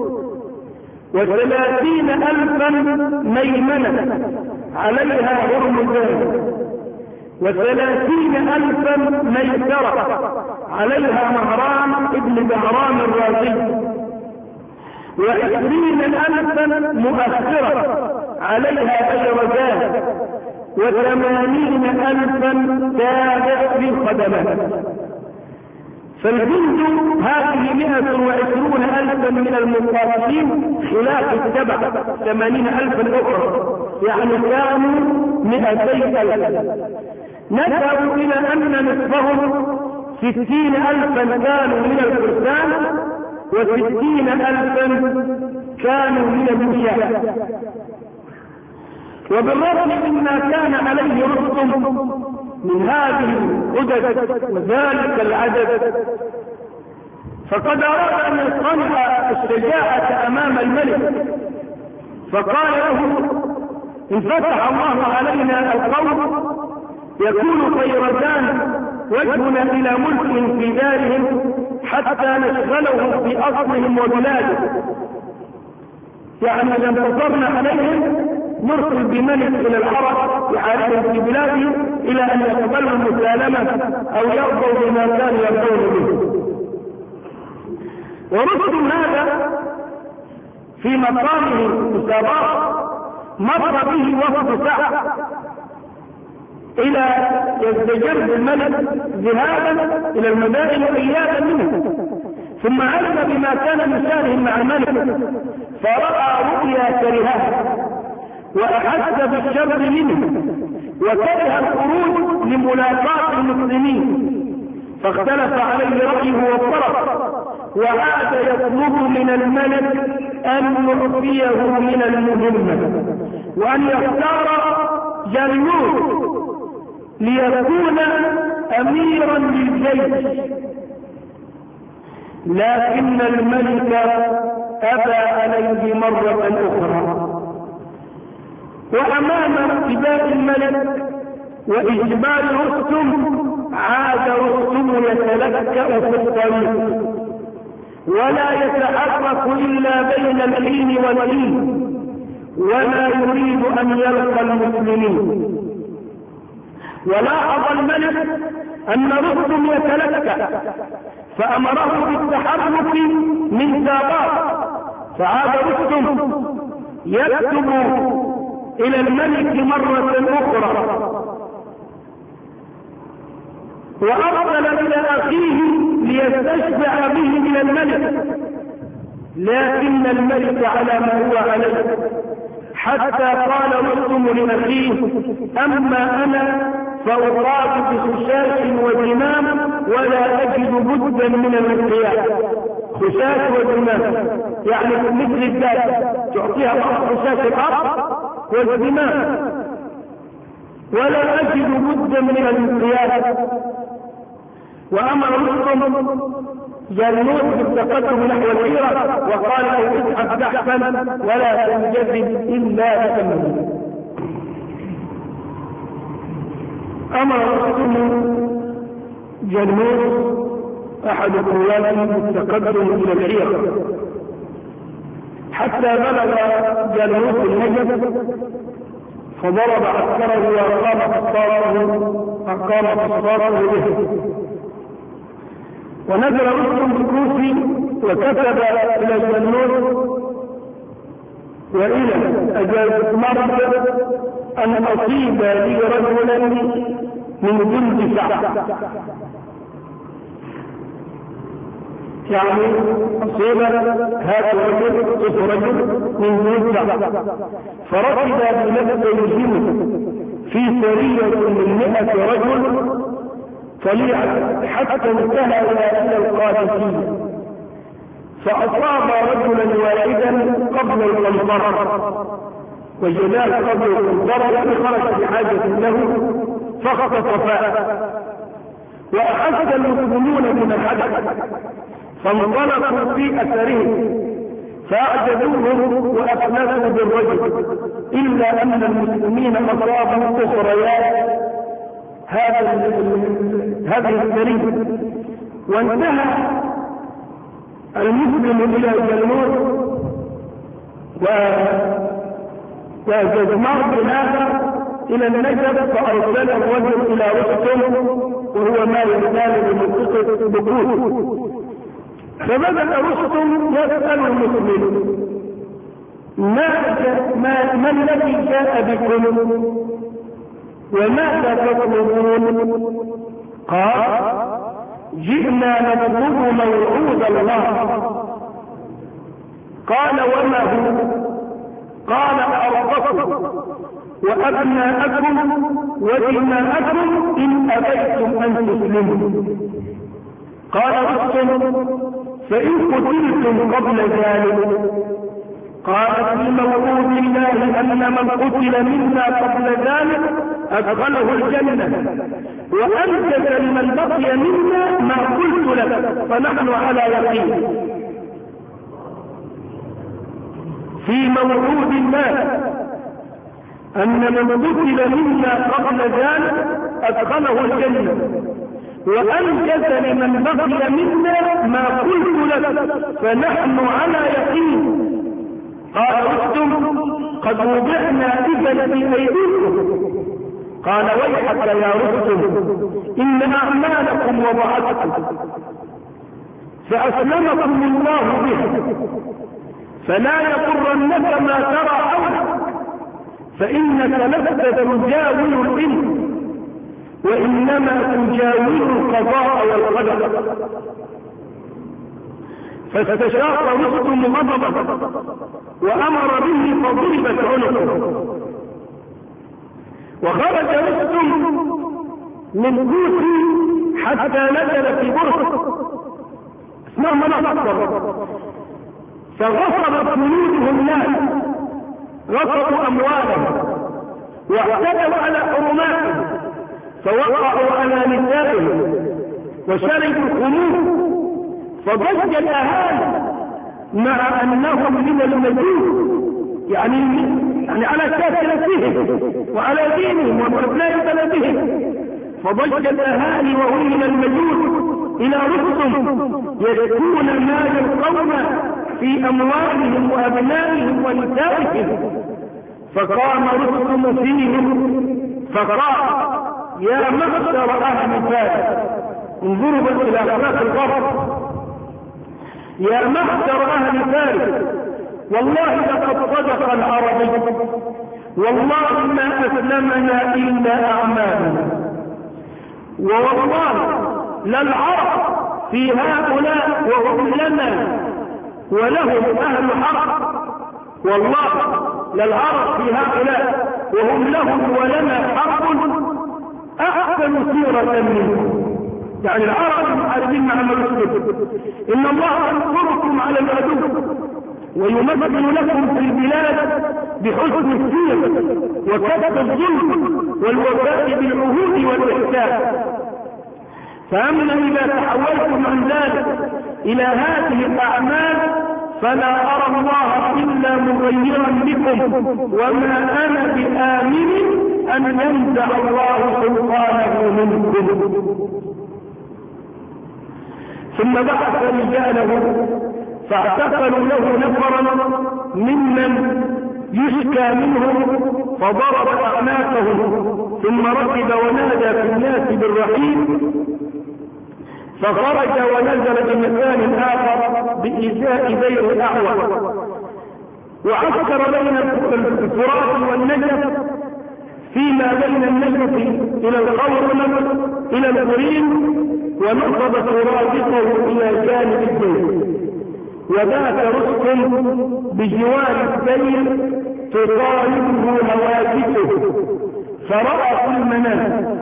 30,000 ميمنة عليها هرمزان، 30,000 ميسرة عليها مهران ابن بهران الرازي، 20,000 مؤخرة عليها بيرجان، 80,000 تابع للخدمات. فالجند هذه 120,000 من المقاتلين خلاف السبع 80,000 الأخرى، يعني كانوا 200,000. نسبوا إلى أن نصفهم 60,000 كانوا من الفرسان و60,000 كانوا من المشاة. وبالرغم مما كان عليه رستم من هذه العدد وذلك العدد، فقد أراد أن يصنع الشجاعة أمام الملك، فقال له: إن فتح الله علينا القوم يكون طيرتان وجهنا إلى ملك في دارهم حتى نشغلهم في أصلهم وبلادهم، يعني إذا انتصرنا عليهم نرسل بملك إلى العرب يحاربهم في بلادهم إلى أن يقبلوا المسالمة أو يرضوا بما كانوا يرضون به. ورسل هذا في مقامه مسابقة مر به وفد سعد إلى يستجر الملك ذهابا إلى المدائن إيابا منه، ثم علم بما كان يسالهم مع الملك فرأى رؤيا كرهها وأحس بالشر منه وكره الخروج لملاقاة المسلمين، فاختلف عليه رأيه واضطرب، وعاد يطلب من الملك أن يعطيه من المهمة وأن يختار جالوت ليكون أميرا للجيش، لكن الملك أبى عليه مرة أخرى. وأمام ابتداء الملك وإجبار رستم عاد رستم يتلكأ في الطريق ولا يتحرك إلا بين الحين والحين ولا يريد أن يلقى المسلمين. ولاحظ الملك أن رستم يتلكأ فأمره بالتحرك من سابق، فعاد رستم يكتب إلى الملك مرة أخرى وأرسل إلى أخيه ليستشفع به من الملك، لكن الملك على ما هو عليه، حتى قال رستم لأخيه: أما أنا فأصاب بخشاش وزمام ولا أجد بدا من الانقياد. خشاش وزمام يعني مثل الذات تعطيها خشاش الأرض والزمام، ولا أجد بدا من الانقياد. وأمر رستم جالوت بالتقدم نحو الحيرة وقال له: اذهب بحثا ولا تنجذب إلا بأمره. أمر رستم جالوت أحد قواته بالتقدم إلى الحيرة حتى بلغ جالوت النجف فضرب عسكره وأقام حصاره به. ونزل رستم بكوفي وكتب إلى جالوت وإلى أجازة مرد أن أصيب لي رجلا من جند سعد، يعني أصيب هذا الرجل من جند سعد، فركب بنفسه في سرية من 100 رجل طليعا حتى انتهى إلى القادسية، فأصاب رجلا واحدا قبل القنطرة وجلال قبل القنطرة خرج بحاجة له فخطف فاء، وأحس المسلمون من الحدث فانطلقوا في أثرهم فأعجبوهم وأفلسوا بالرجل، إلا أن المسلمين أصابوا أسريات هذه السرية، وانتهى المسلم إلى جالوت وجزمار بهذا إلى النجف، فأرسل الرجل إلى رستم وهو ما يزال بمنطقة بكوت. فبدأ رستم يسأل المسلمين: ما الذي جاء بكم وماذا تطلبون؟ قال: جئنا نطلب موعود الله. قال: وما هو؟ قال: أرضكم وأبناءكم ودماءكم إن أبيتم أن تسلموا. قال رستم: فإن قتلتم قبل ذلك. قال: في موعود الله أن من قتل منا قبل ذلك أدخله الجنة، وأنجز لمن بقي منا ما قلت لك، فنحن على يقين. في موعود الله أن من قتل منا قبل ذلك أدخله الجنة، وأنجز لمن بقي منا ما قلت لك، فنحن على يقين. قال رستم: قد وضعنا إذا في أيديكم. قال: ويحك يا رستم، إن أعمالكم وضعتكم فأسلمكم الله به، فلا يضرنك ما ترى حولك، فإنك لست تجاوز الإنس وإنما تجاوز القضاء والقدر. فاستشاق رستم غضبا وأمر به فضربت عنقه، وخرج رستم من كوس حتى نزل في برص اسمه منصر، فغصبت جنودهم الناس، غصبوا أموالهم واعتدوا على حرماتهم، فوقعوا على نسائهم وشربوا الخمور، فضج الأهالي مع أنهم من المجوس، يعني على كافرتهم وعلى دينهم وأبناء بلدهم، فضج الأهالي وهم من المجوس إلى رستم يشكون مال القوم في أموالهم وأبنائهم ونسائهم، فقام رستم فيهم فقال: يا معشر أهل فارس، انظروا إلى أخلاق الغرب، يا معشر أهل فارس، والله لقد صدق العربي، والله ما أسلمنا إلا أعمالنا، ووالله للعرب في هؤلاء وهم لنا ولهم أهل حق، والله للعرب في هؤلاء وهم لهم ولنا حق أحسن سيرة منهم. يعني العرب المحاربين مع المسلمين، إن الله ينصركم على العدو ويمكن لكم في البلاد بحسن السير وكسب الظلم والوفاء بالعهود والإحسان. فأما إذا تحولتم عن ذلك إلى هذه الأعمال فلا أرى الله إلا مغيرا بكم، وما أنا بآمن أن ينزع الله سلطانه منكم. ثم بعث رجاله فاعتقلوا له نفرا ممن يشكى منهم فضرب أعناقهم، ثم ركب ونادى في الناس بالرحيم، فخرج ونزل بمكان آخر بإزاء بئر الأعور، وعسكر بين الفرات والنجف فيما بين النجف إلى القورم إلى القرين، ونصب سرادقه إلى جانب الدين، وبات رستم بجوار السيل تطالبه هواجسه، فرأى في المنام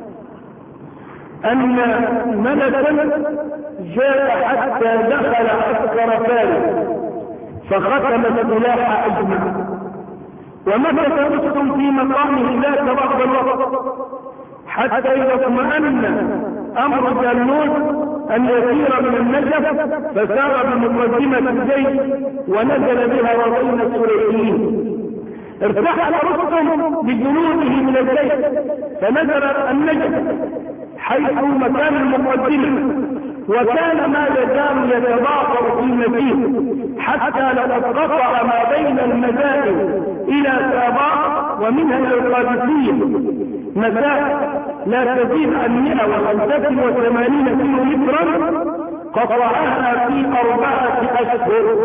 أن ملكا جاء حتى دخل عسكر فارس فختم السلاح أجمع، ومكث رستم في مقامه ذات بعض الوقت حتى إذا اطمأن أمر جالوت أن يسير من النجف، فسار بمقدمة الجيش ونزل بها وبين السليحيين. ارتحل رستم بجنوده من الجيش فنزل النجف حيث مكان المقدمة، وكان ما يزال يتضاقر في المسير حتى لقد قطع ما بين المدائن إلى ساباق ومنها إلى القادسية مسافة لا تزيد عن 185 كيلو مترا، قطعها في 4 أشهر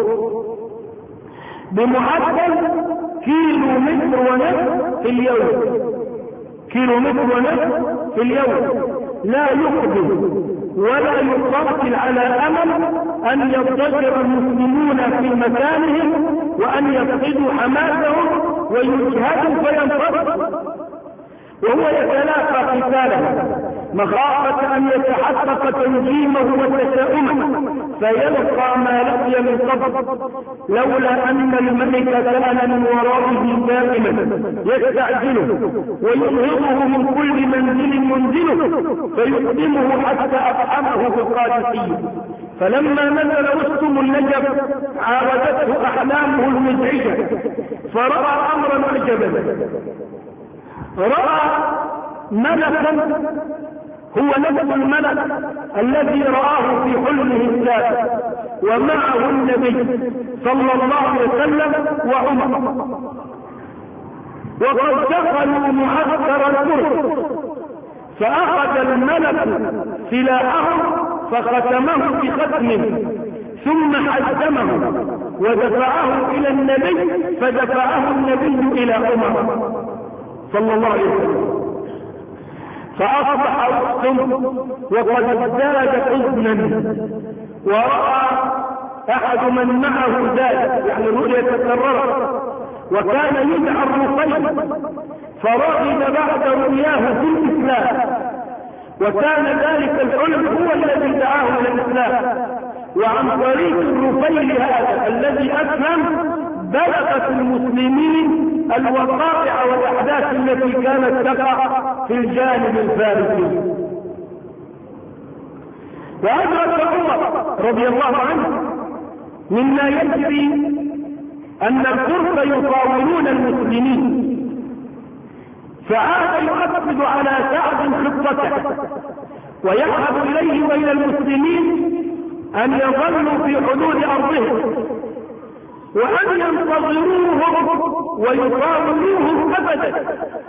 بمعدل كيلومتر ونصف في اليوم، كيلومتر ونصف في اليوم. لا يقدم ولا يقاتل على أمل أن يضطر المسلمون في مكانهم وأن يفقدوا حماسهم ويجهدوا فينتصروا، وهو يتلاقى قتاله مخافة أن يتحقق تنجيمه وتشاؤمه فيلقى ما لقي من قبل، لولا أن الملك كان من ورائه دائما يستعجله ويظهره من كل منزل منزله فيقدمه حتى أطعمه في القادسية. فلما نزل رستم النجف عاودته أحلامه المزعجة فرأى أمرا عجبا، رأى ملكا هو نفس الملك الذي رآه في حلمه السابق، ومعه النبي صلى الله عليه وسلم وعمر، وقد دخلوا معسكر الفرس، فأخذ الملك سلاحه فختمه بختم ثم حزمه ودفعه إلى النبي، فدفعه النبي إلى عمر صلى الله عليه وسلم، فأصبح رستم وقد ازداد حزنا ورأى أحد من معه ذلك، يعني الرؤيا تكررت، وكان يدعى الرقي، فرغب بعد رؤياه في الإسلام، وكان ذلك الحلم هو الذي دعاه إلى الإسلام. وعن طريق الرقي هذا الذي أسلم بلغت المسلمين الوقائع والأحداث التي كانت تقع في الجانب الفارسي. وأدرك عمر رضي الله عنه مما يجري أن الفرس يطاولون المسلمين، فعاد يؤكد على سعد خطته ويذهب إليه وإلى المسلمين أن يظلوا في حدود أرضهم، وأن ينتظروهم ويطاولوهم أبدا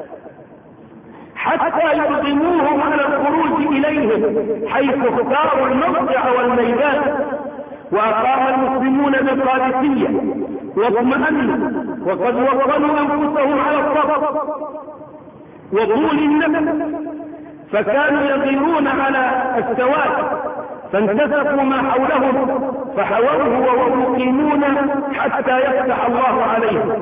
حتى يرغموهم على الخروج إليهم حيث اختاروا الموضع والميدان. وأقام المسلمون بالقادسية واطمأنوا، وقد وطنوا أنفسهم على الصبر وطول النفس، فكانوا يغيرون على السواد، فانتسفوا ما حولهم فحووه وهم مقيمون حتى يفتح الله عليهم.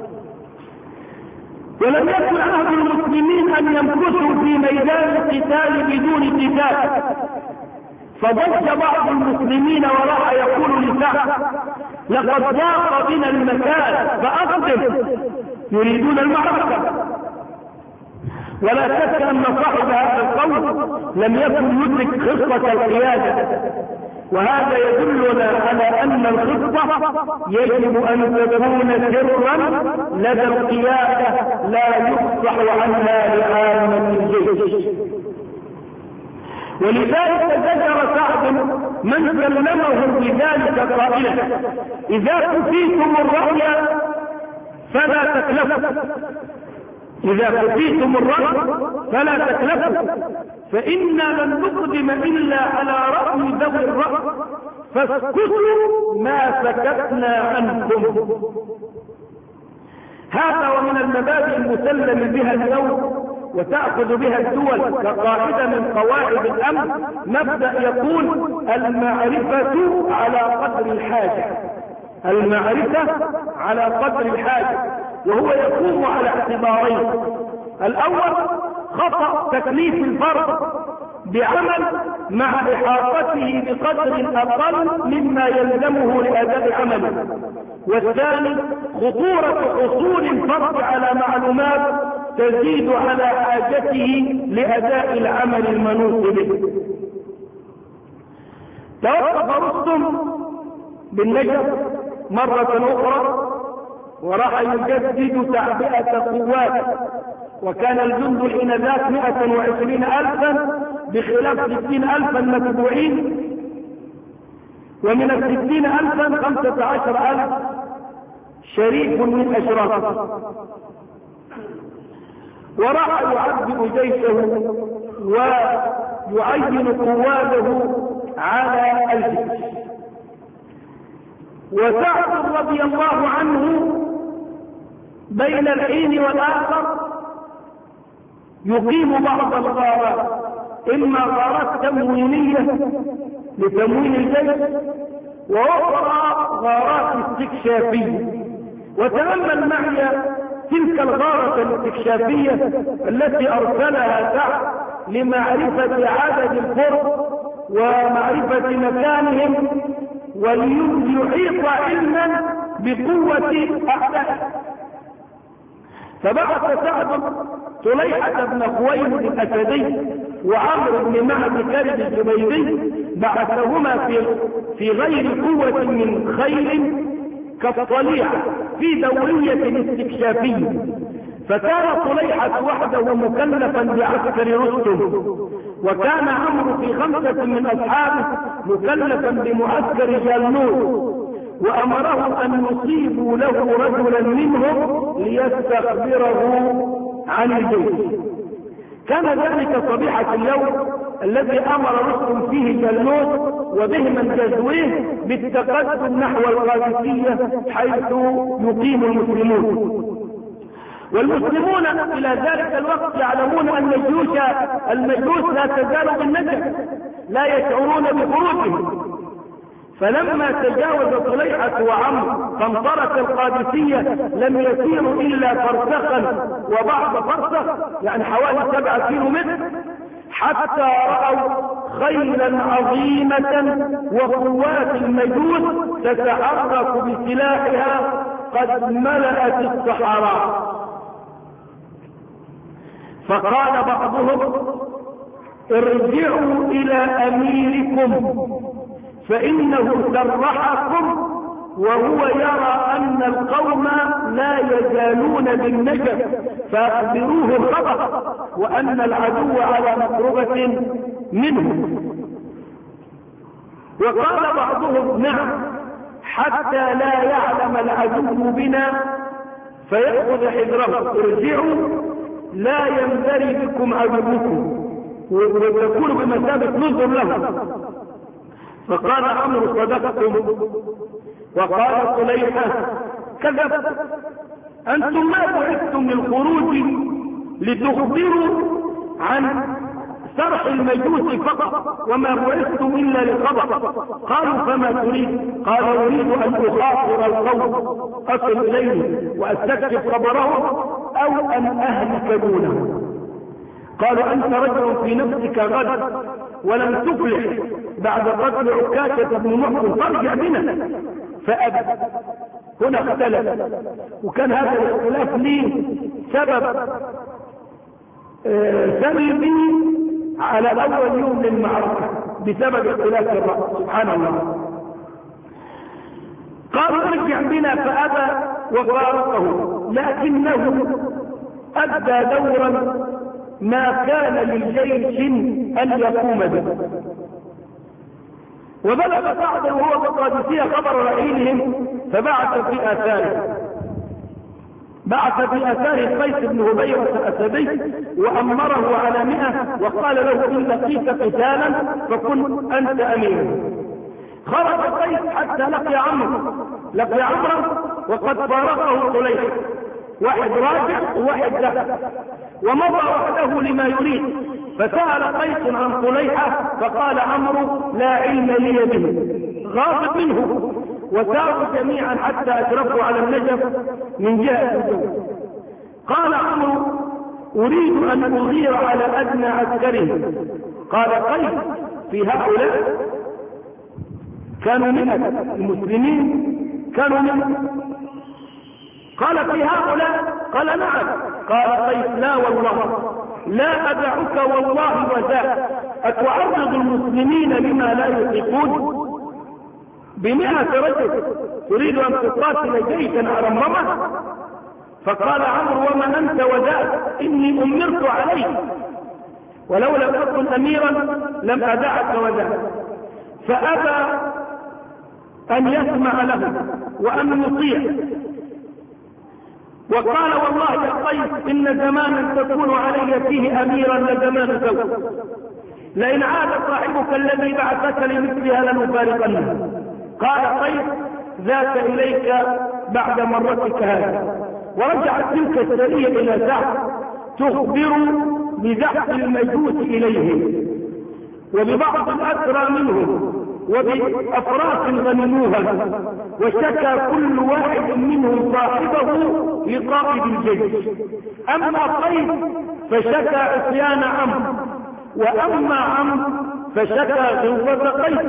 ولم يكن عهد المسلمين أن يمكثوا في ميدان القتال بدون قتال، فضج بعض المسلمين وراح يقول لسعد: لقد ضاق بنا المكان فأقدم، يريدون المعركة. ولا شك أن صاحب هذا القول لم يكن يدرك خطة القيادة، وهذا يدلنا على أن الخطة يجب أن تكون سرا لدى القيادة لا يفصح عنها لعامة الجيش. ولذلك زجر سعد من كلمه بذلك قائلا: إذا كفيتم الرأي فلا تكلفوا، إذا كفيتم الرأي فلا تكلفوا، فإنا لن نقدم إلا على رأي ذوي الرأي، فاسكتوا ما سكتنا عنكم. هذا ومن المبادئ المسلم بها اليوم وتأخذ بها الدول كقاعدة من قواعد الأمن مبدأ يقول: المعرفة على قدر الحاجة، المعرفة على قدر الحاجة، وهو يقوم على اعتبارين: الأول خطأ تكليف الفرد بعمل مع إحاطته بقدر أقل مما يلزمه لأداء عمله، والثاني خطورة حصول الفرد على معلومات تزيد على حاجته لأداء العمل المنوط به. توقف رستم بالنجف مرة أخرى وراح يجدد تعبئة قوات، وكان الجند حينذاك 120,000 بخلاف 60,000 المتبوعين، ومن 60,000 15,000 شريك من أشرافه. وراح يعبئ جيشه ويعين قواده على الجيش. وسعد رضي الله عنه بين الحين والآخر يقيم بعض الغارات، إما غارات تموينية لتموين الجيش، وأخرى غارات استكشافية. وتأمل معي تلك الغارة الاستكشافية التي أرسلها سعد لمعرفة عدد الفرس ومعرفة مكانهم، وليحيط علما بقوة أعدائه. فبعث سعد طليحة بن خويلد الأسدي وعمرو بن معد كرب الزبيدي، بعثهما في غير قوة من خيل كالطليعة في دورية استكشافية. فكان طليحة وحده مكلفا بعسكر رستم، وكان عمرو في 5 من أصحابه مكلفا بمعسكر جالنوت، وأمره أن يصيبوا له رجلا منهم ليستخبره عن الجيش. كان ذلك صبيحة اليوم الذي أمر رستم فيه جالنوت وبهم الجزويه بالتقدم نحو القادسية حيث يقيم المسلمون. والمسلمون إلى ذلك الوقت يعلمون أن المجوس لا تزال بالنجم، لا يشعرون بخروجهم، فلما تجاوز طليحة وعمرو فانطلق القادسية لم يسيروا إلا فرسخا وبعض فرسخ، يعني حوالي 7 كيلومتر، حتى رأوا خيلا عظيمة وقوات المجوس تتحرك بسلاحها قد ملأت الصحراء. فقال بعضهم: ارجعوا إلى أميركم فإنه سرحكم وهو يرى أن القوم لا يزالون بالنجف، فأخبروه الخبر وأن العدو على مقربة منه. وقال بعضهم: نعم، حتى لا يعلم العدو بنا فيأخذ حذره، ارجعوا لا ينذري بكم عدوكم وتكون بمثابة نذر له. فقال عمرو: صدقتم. وقال طليحة: كذبت، أنتم ما بعثتم للخروج لتخبروا عن سرح المجوس فقط وما بعثتم إلا للخبر. قالوا: فما تريد؟ قال: أريد أن أخاطر القوم أصل إليه وأستكشف خبره أو أن أهلك دونه. قالوا: أنت رجل في نفسك غد ولم تفلح بعد قتل عكاشة بن محصن، فارجع بنا. فأبى. هنا اختلف، وكان هذا الاختلاف ليه سبب سلبي على أول يوم للمعركة بسبب اختلاف الرأي. سبحان الله. قالوا: ارجع بنا، فأبى وفارقه، لكنه أدى دورا ما كان للجيش أن يقوم به. وبلغ سعد وهو بالقادسية خبر رحيلهم فبعث في آثاره. بعث في آثاره قيس بن هبيرة الأسدي وأمره على 100 وقال له: إن لقيت قتالا فكن أنت أمير. خرج قيس حتى لقي عمرو وقد فارقه طليحة، واحد راجع وواحد ذهب، ومضى وحده لما يريد. فسأل قيس عن طليحة فقال عمرو: لا علم لي به، غاضب منه. وساروا جميعا حتى أشرفوا على النجف من جهة الجو. قال عمرو: أريد أن أغير على أدنى عسكرهم. قال قيس: في هؤلاء كانوا من المسلمين كانوا من. قال: في هؤلاء؟ قال: نعم. قال قيس: لا والله لا أدعك والله وذاك، أتعرض المسلمين لما لا يطيقون؟ ب100 رجل تريد أن تقاتل جيشا على امرمة؟ فقال عمرو: وما أنت وذاك؟ إني أمرت عليك، ولو لم أكن أميرا لم أدعك وذاك. فأبى أن يسمع له وأن يطيع. وقال: والله يا قيس إن زمانا تكون علي فيه أميرا لزمان سوء، لئن عاد صاحبك الذي بعثك لمثلها لنفارقنه. قال قيس: ذاك إليك بعد مرتك هذا. ورجعت تلك السرية إلى سعد تخبر بزحف المجوس إليهم وببعض الأسرى منهم وبأفراس غنموها، وشكى كل واحد منهم صاحبه لقائد الجيش. أما قيس فشكى عصيان عمرو، وأما عمرو فشكى غلظة قيس.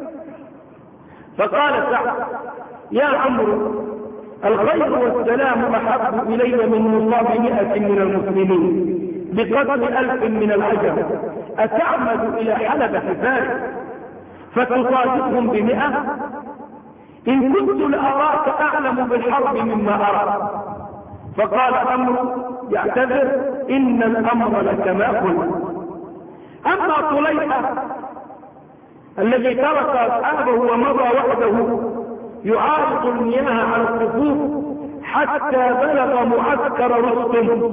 فقال سعد: يا عمرو، الخير والسلام أحب إلي من مصاب 100 من المسلمين بقتل 1000 من العجم. أتعمد إلى حلبة فارس فتصادقهم ب100؟ إن كنت لأراك أعلم بالحرب مما أرى. فقال عمرو يعتذر: إن الأمر لكما قلت. أما طليحة الذي ترك أصحابه ومضى وحده يعارض المياه على الصفوف حتى بلغ معسكر رستم،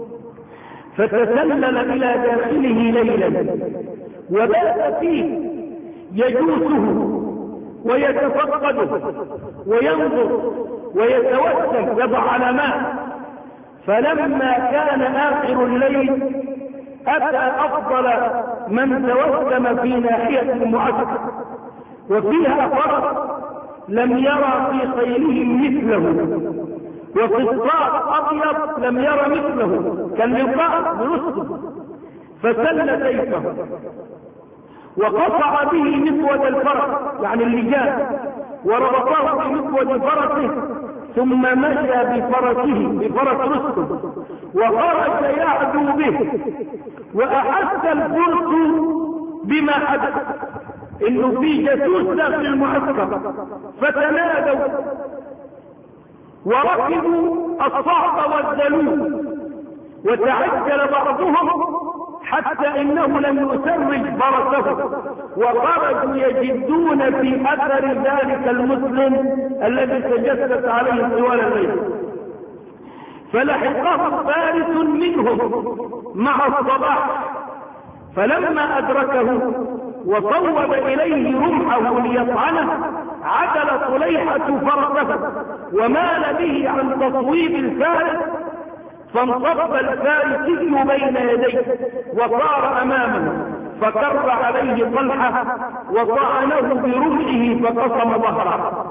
فتسلل إلى داخله ليلا وبات فيه يجوسه ويتفقده وينظر ويتوسم، يضع علامات. فلما كان آخر الليل أتى أفضل من توسم في ناحية المعسكر وفيها فرس لم يرى في خيلهم مثله، وفي الصاد أبيض لم يرى مثله كاللقاء برسل، فسل سيفه وقطع به مقود الفرس يعني اللجام، وربطه بمقود فرسه، ثم مشى بفرس رستم وخرج يعدو به. وأحس الفرس بما حدث، انه في جاسوس داخل المعسكر، فتنادوا وركبوا الصعب والذلول، وتعجل بعضهم حتى انه لم يسرج فرسه، وخرجوا يجدون في اثر ذلك المسلم الذي تجسس عليه طوال الليل. فلحقه فارس منهم مع الصباح، فلما ادركه وصوب اليه رمحه ليطعنه، عدل طليحة فرسه ومال به عن تصويب الفارس، فانصب الفارسي بين يديه وصار امامه، فكر عليه طلحة وطعنه برمحه فقسم ظهره،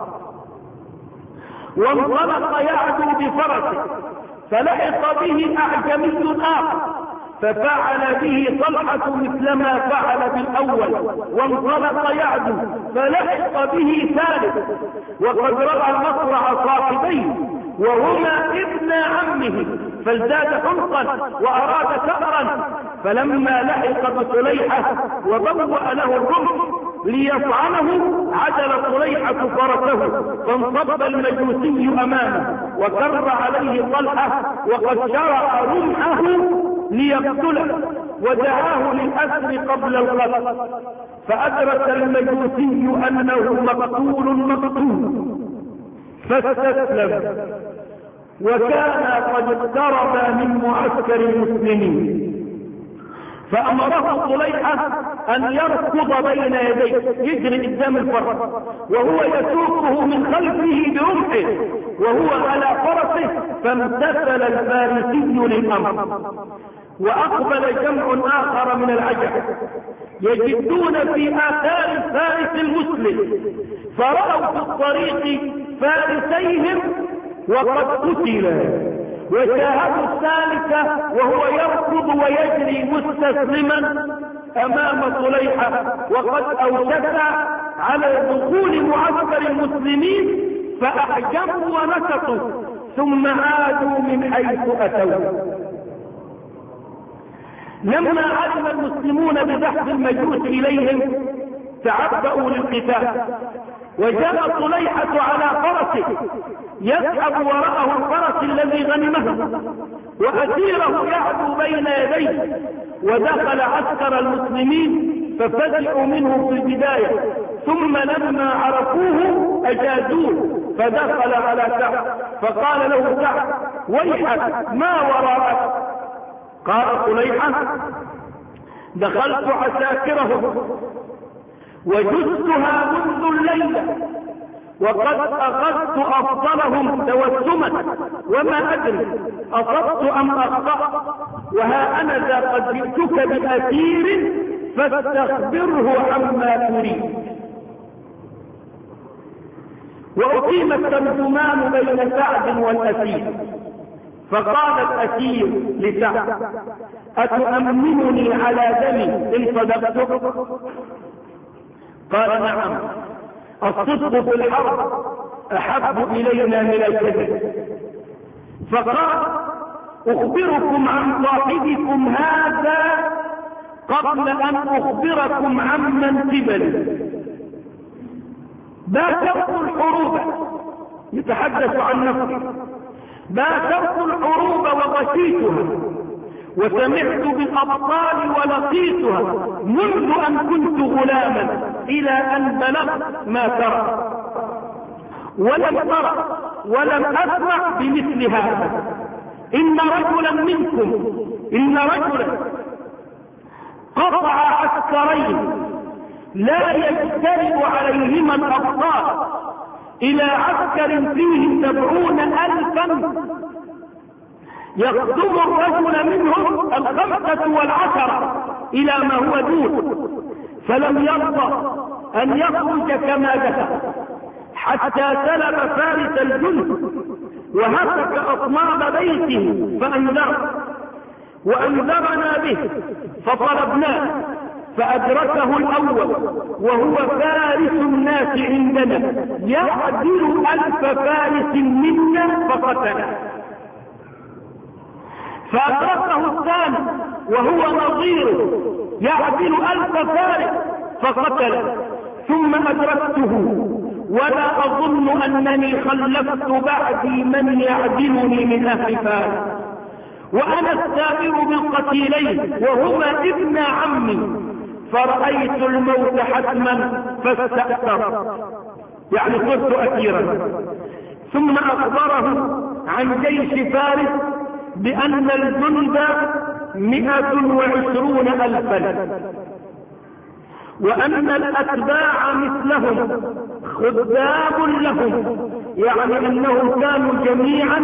وانطلق يعدو بفرسه، فلحق به اعجمي اخر، ففعل به طلحة مثلما فعل بالاول، وانطلق يعدو فلحق به ثالث، وقد رأى مصرع صاحبيه وهما ابن عمه، فازداد حمقا واراد ثأرا، فلما لحق بطليحة وبوأ له الرمح ليطعنه، عدل طليحة فرسه، فانصب المجوسي امامه وكر عليه طلحة وقد شرع رمحه ليقتله، ودعاه للأسر قبل القتل، فأدرك المجوسي أنه مقتول فاستسلم، وكان قد اقترب من معسكر المسلمين، فأمره طليحة أن يركض بين يديه يجري قدام الفرس، وهو يسوقه من خلفه برمحه وهو على فرسه، فامتثل الفارسي للأمر. وأقبل جمع آخر من العجم يجدون في آثار الفارس المسلم، فرأوا في الطريق فارسيهم وقد قتلا، وشاهدوا الثالث وهو يركض ويجري مستسلما امام طليحة، وقد اوشك على دخول معسكر المسلمين، فاحجموا ونكصوا ثم عادوا من حيث اتوا. لما علم المسلمون ببحث المجوس اليهم تعبأوا للقتال، وجاء طليحة على فرسه يسحب وراءه الفرس الذي غنمه، وأسيره يعدو بين يديه، ودخل عسكر المسلمين ففزعوا منه في البداية، ثم لما عرفوه أجازوه، فدخل على سعد فقال له سعد: ويحك ما وراءك؟ قال طليحة: دخلت عساكرهم وجدتها منذ الليلة، وقد أخذت أفضلهم توسما، وما أدري أصبت أم أخطأت، وها أنا ذا قد جئتك بأسير فاستخبره عما تريد. وأقيم الترجمان بين سعد والأسير، فقال الأسير لسعد: أتؤمنني على دمي إن صدقتك؟ قال: نعم، الصدق في الحرب أحب إلينا من الكذب. فقال: أخبركم عن صاحبكم هذا قبل أن أخبركم عمن قبل. باشرت الحروب، يتحدث عن نفسه: باشرت الحروب وغشيتها، وسمعت بالأبطال ولقيتها منذ أن كنت غلاما إلى أن بلغت ما ترى، ولم ترى ولم أسمع بمثل هذا. إن رجلا منكم، إن رجلا قطع عسكرين لا يجترئ عليهما الأبطال إلى عسكر فيه 70,000 يخدم الرجل منهم 15 إلى ما هو دون، فلم يرضى أن يخرج كما دخل، حتى سلب فارس الجند وهتك أصنام بيته وأنذرنا به فطلبناه فأدركه الأول وهو فارس الناس عندنا يعدل 1000 فارس منا فقتله، فأدركه الثاني وهو نظيره يعدل 1000 فارس فقتله، ثم أدركته ولا أظن أنني خلفت بعدي من يعدلني من أهل فارس، وأنا السائر بالقتيلين وهما ابن عمي، فرأيت الموت حتما فاستأثر، يعني صرت أسيرا. ثم أخبره عن جيش فارس بأن الجند 120,000 وأن الأتباع مثلهم خدام لهم، يعني أنهم كانوا جميعا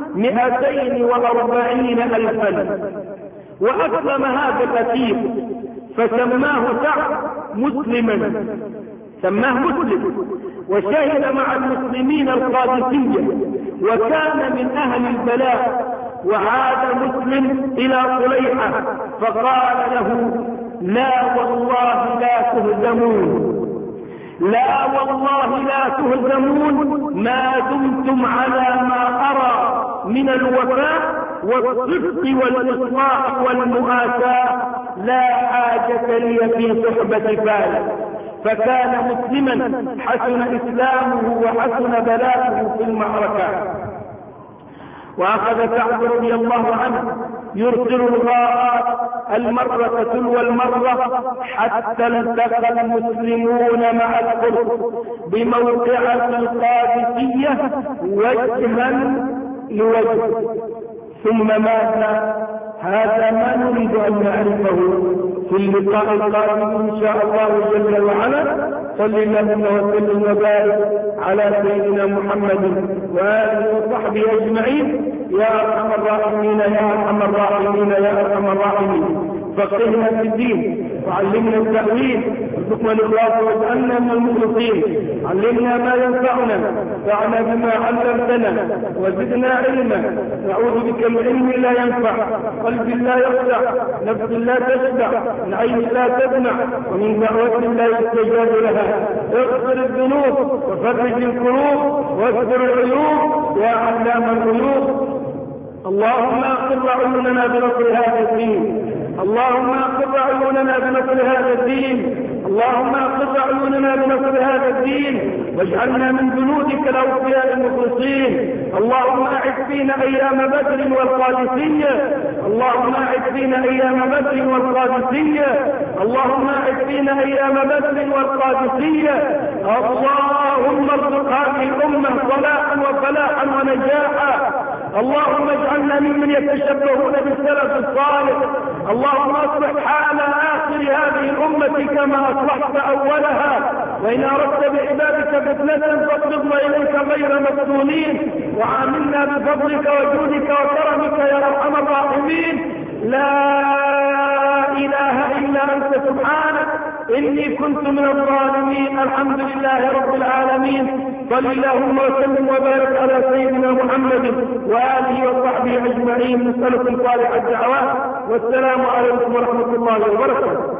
240,000. وأسلم هذا الأسير فسماه سعد مسلما، سماه مسلم، وشهد مع المسلمين القادسية وكان من أهل البلاء. وعاد مسلم إلى طليحة فقال له: لا والله لا تهزمون، لا والله لا تهزمون ما دمتم على ما أرى من الوفاء والصدق والإصلاح والمؤاساة، لا حاجة لي في صحبة فارس. فكان مسلما حسن إسلامه وحسن بلاءه في المعركة. وأخذ سعد رضي الله عنه يرسل الغارات المرة تلو المرة حتى التقى المسلمون مع الفرس بموقعة القادسية وجها لوجه. ثم ماذا؟ هذا ما نريد أن نعرفه في اللقاء القادم إن شاء الله جل وعلا. صل اللهم وسلم وبارك على سيدنا محمد وآله وصحبه أجمعين. يا أرحم الراحمين يا أرحم الراحمين يا أرحم الراحمين، فقهنا في الدين وعلمنا التأويل وارزقنا الإخلاص واجعلنا من المخلصين. علمنا ما ينفعنا وانفعنا بما علمتنا وزدنا علما. نعوذ بك من علم لا ينفع، قلب لا يخشع، نفس لا تشبع، من عين لا تدمع، ومن دعوة لا يستجاب لها. اغفر الذنوب وفرج الكروب واستر العيوب يا علام الغيوب. اللهم اقر عيوننا بنصر هذا الدين، اللهم اقر عيوننا بنصر هذا الدين، اللهم اقر عيوننا بنصر هذا الدين، واجعلنا من جنودك الاوفياء المخلصين. اللهم اعد فينا ايام بدر والقادسيه، اللهم اعد فينا ايام بدر والقادسيه، اللهم اعد فينا ايام بدر والقادسيه. اللهم ارزق هذه الامه صلاحا وفلاحا ونجاحا. اللهم اجعلنا ممن يتشبهون بالسلف الصالح. اللهم اصلح حال اخر هذه الامه كما اصلحت اولها. وان اردت بعبادك فتنه فاقبضنا اليك غير مفتونين، وعاملنا بفضلك وجودك وكرمك يا ارحم الراحمين. لا اله الا انت سبحانك اني كنت من الظالمين. الحمد لله رب العالمين. صل اللهم وسلم وبارك على سيدنا محمد وآله وصحبه أجمعين. نسألكم صالح الدعوات، والسلام عليكم ورحمة الله وبركاته.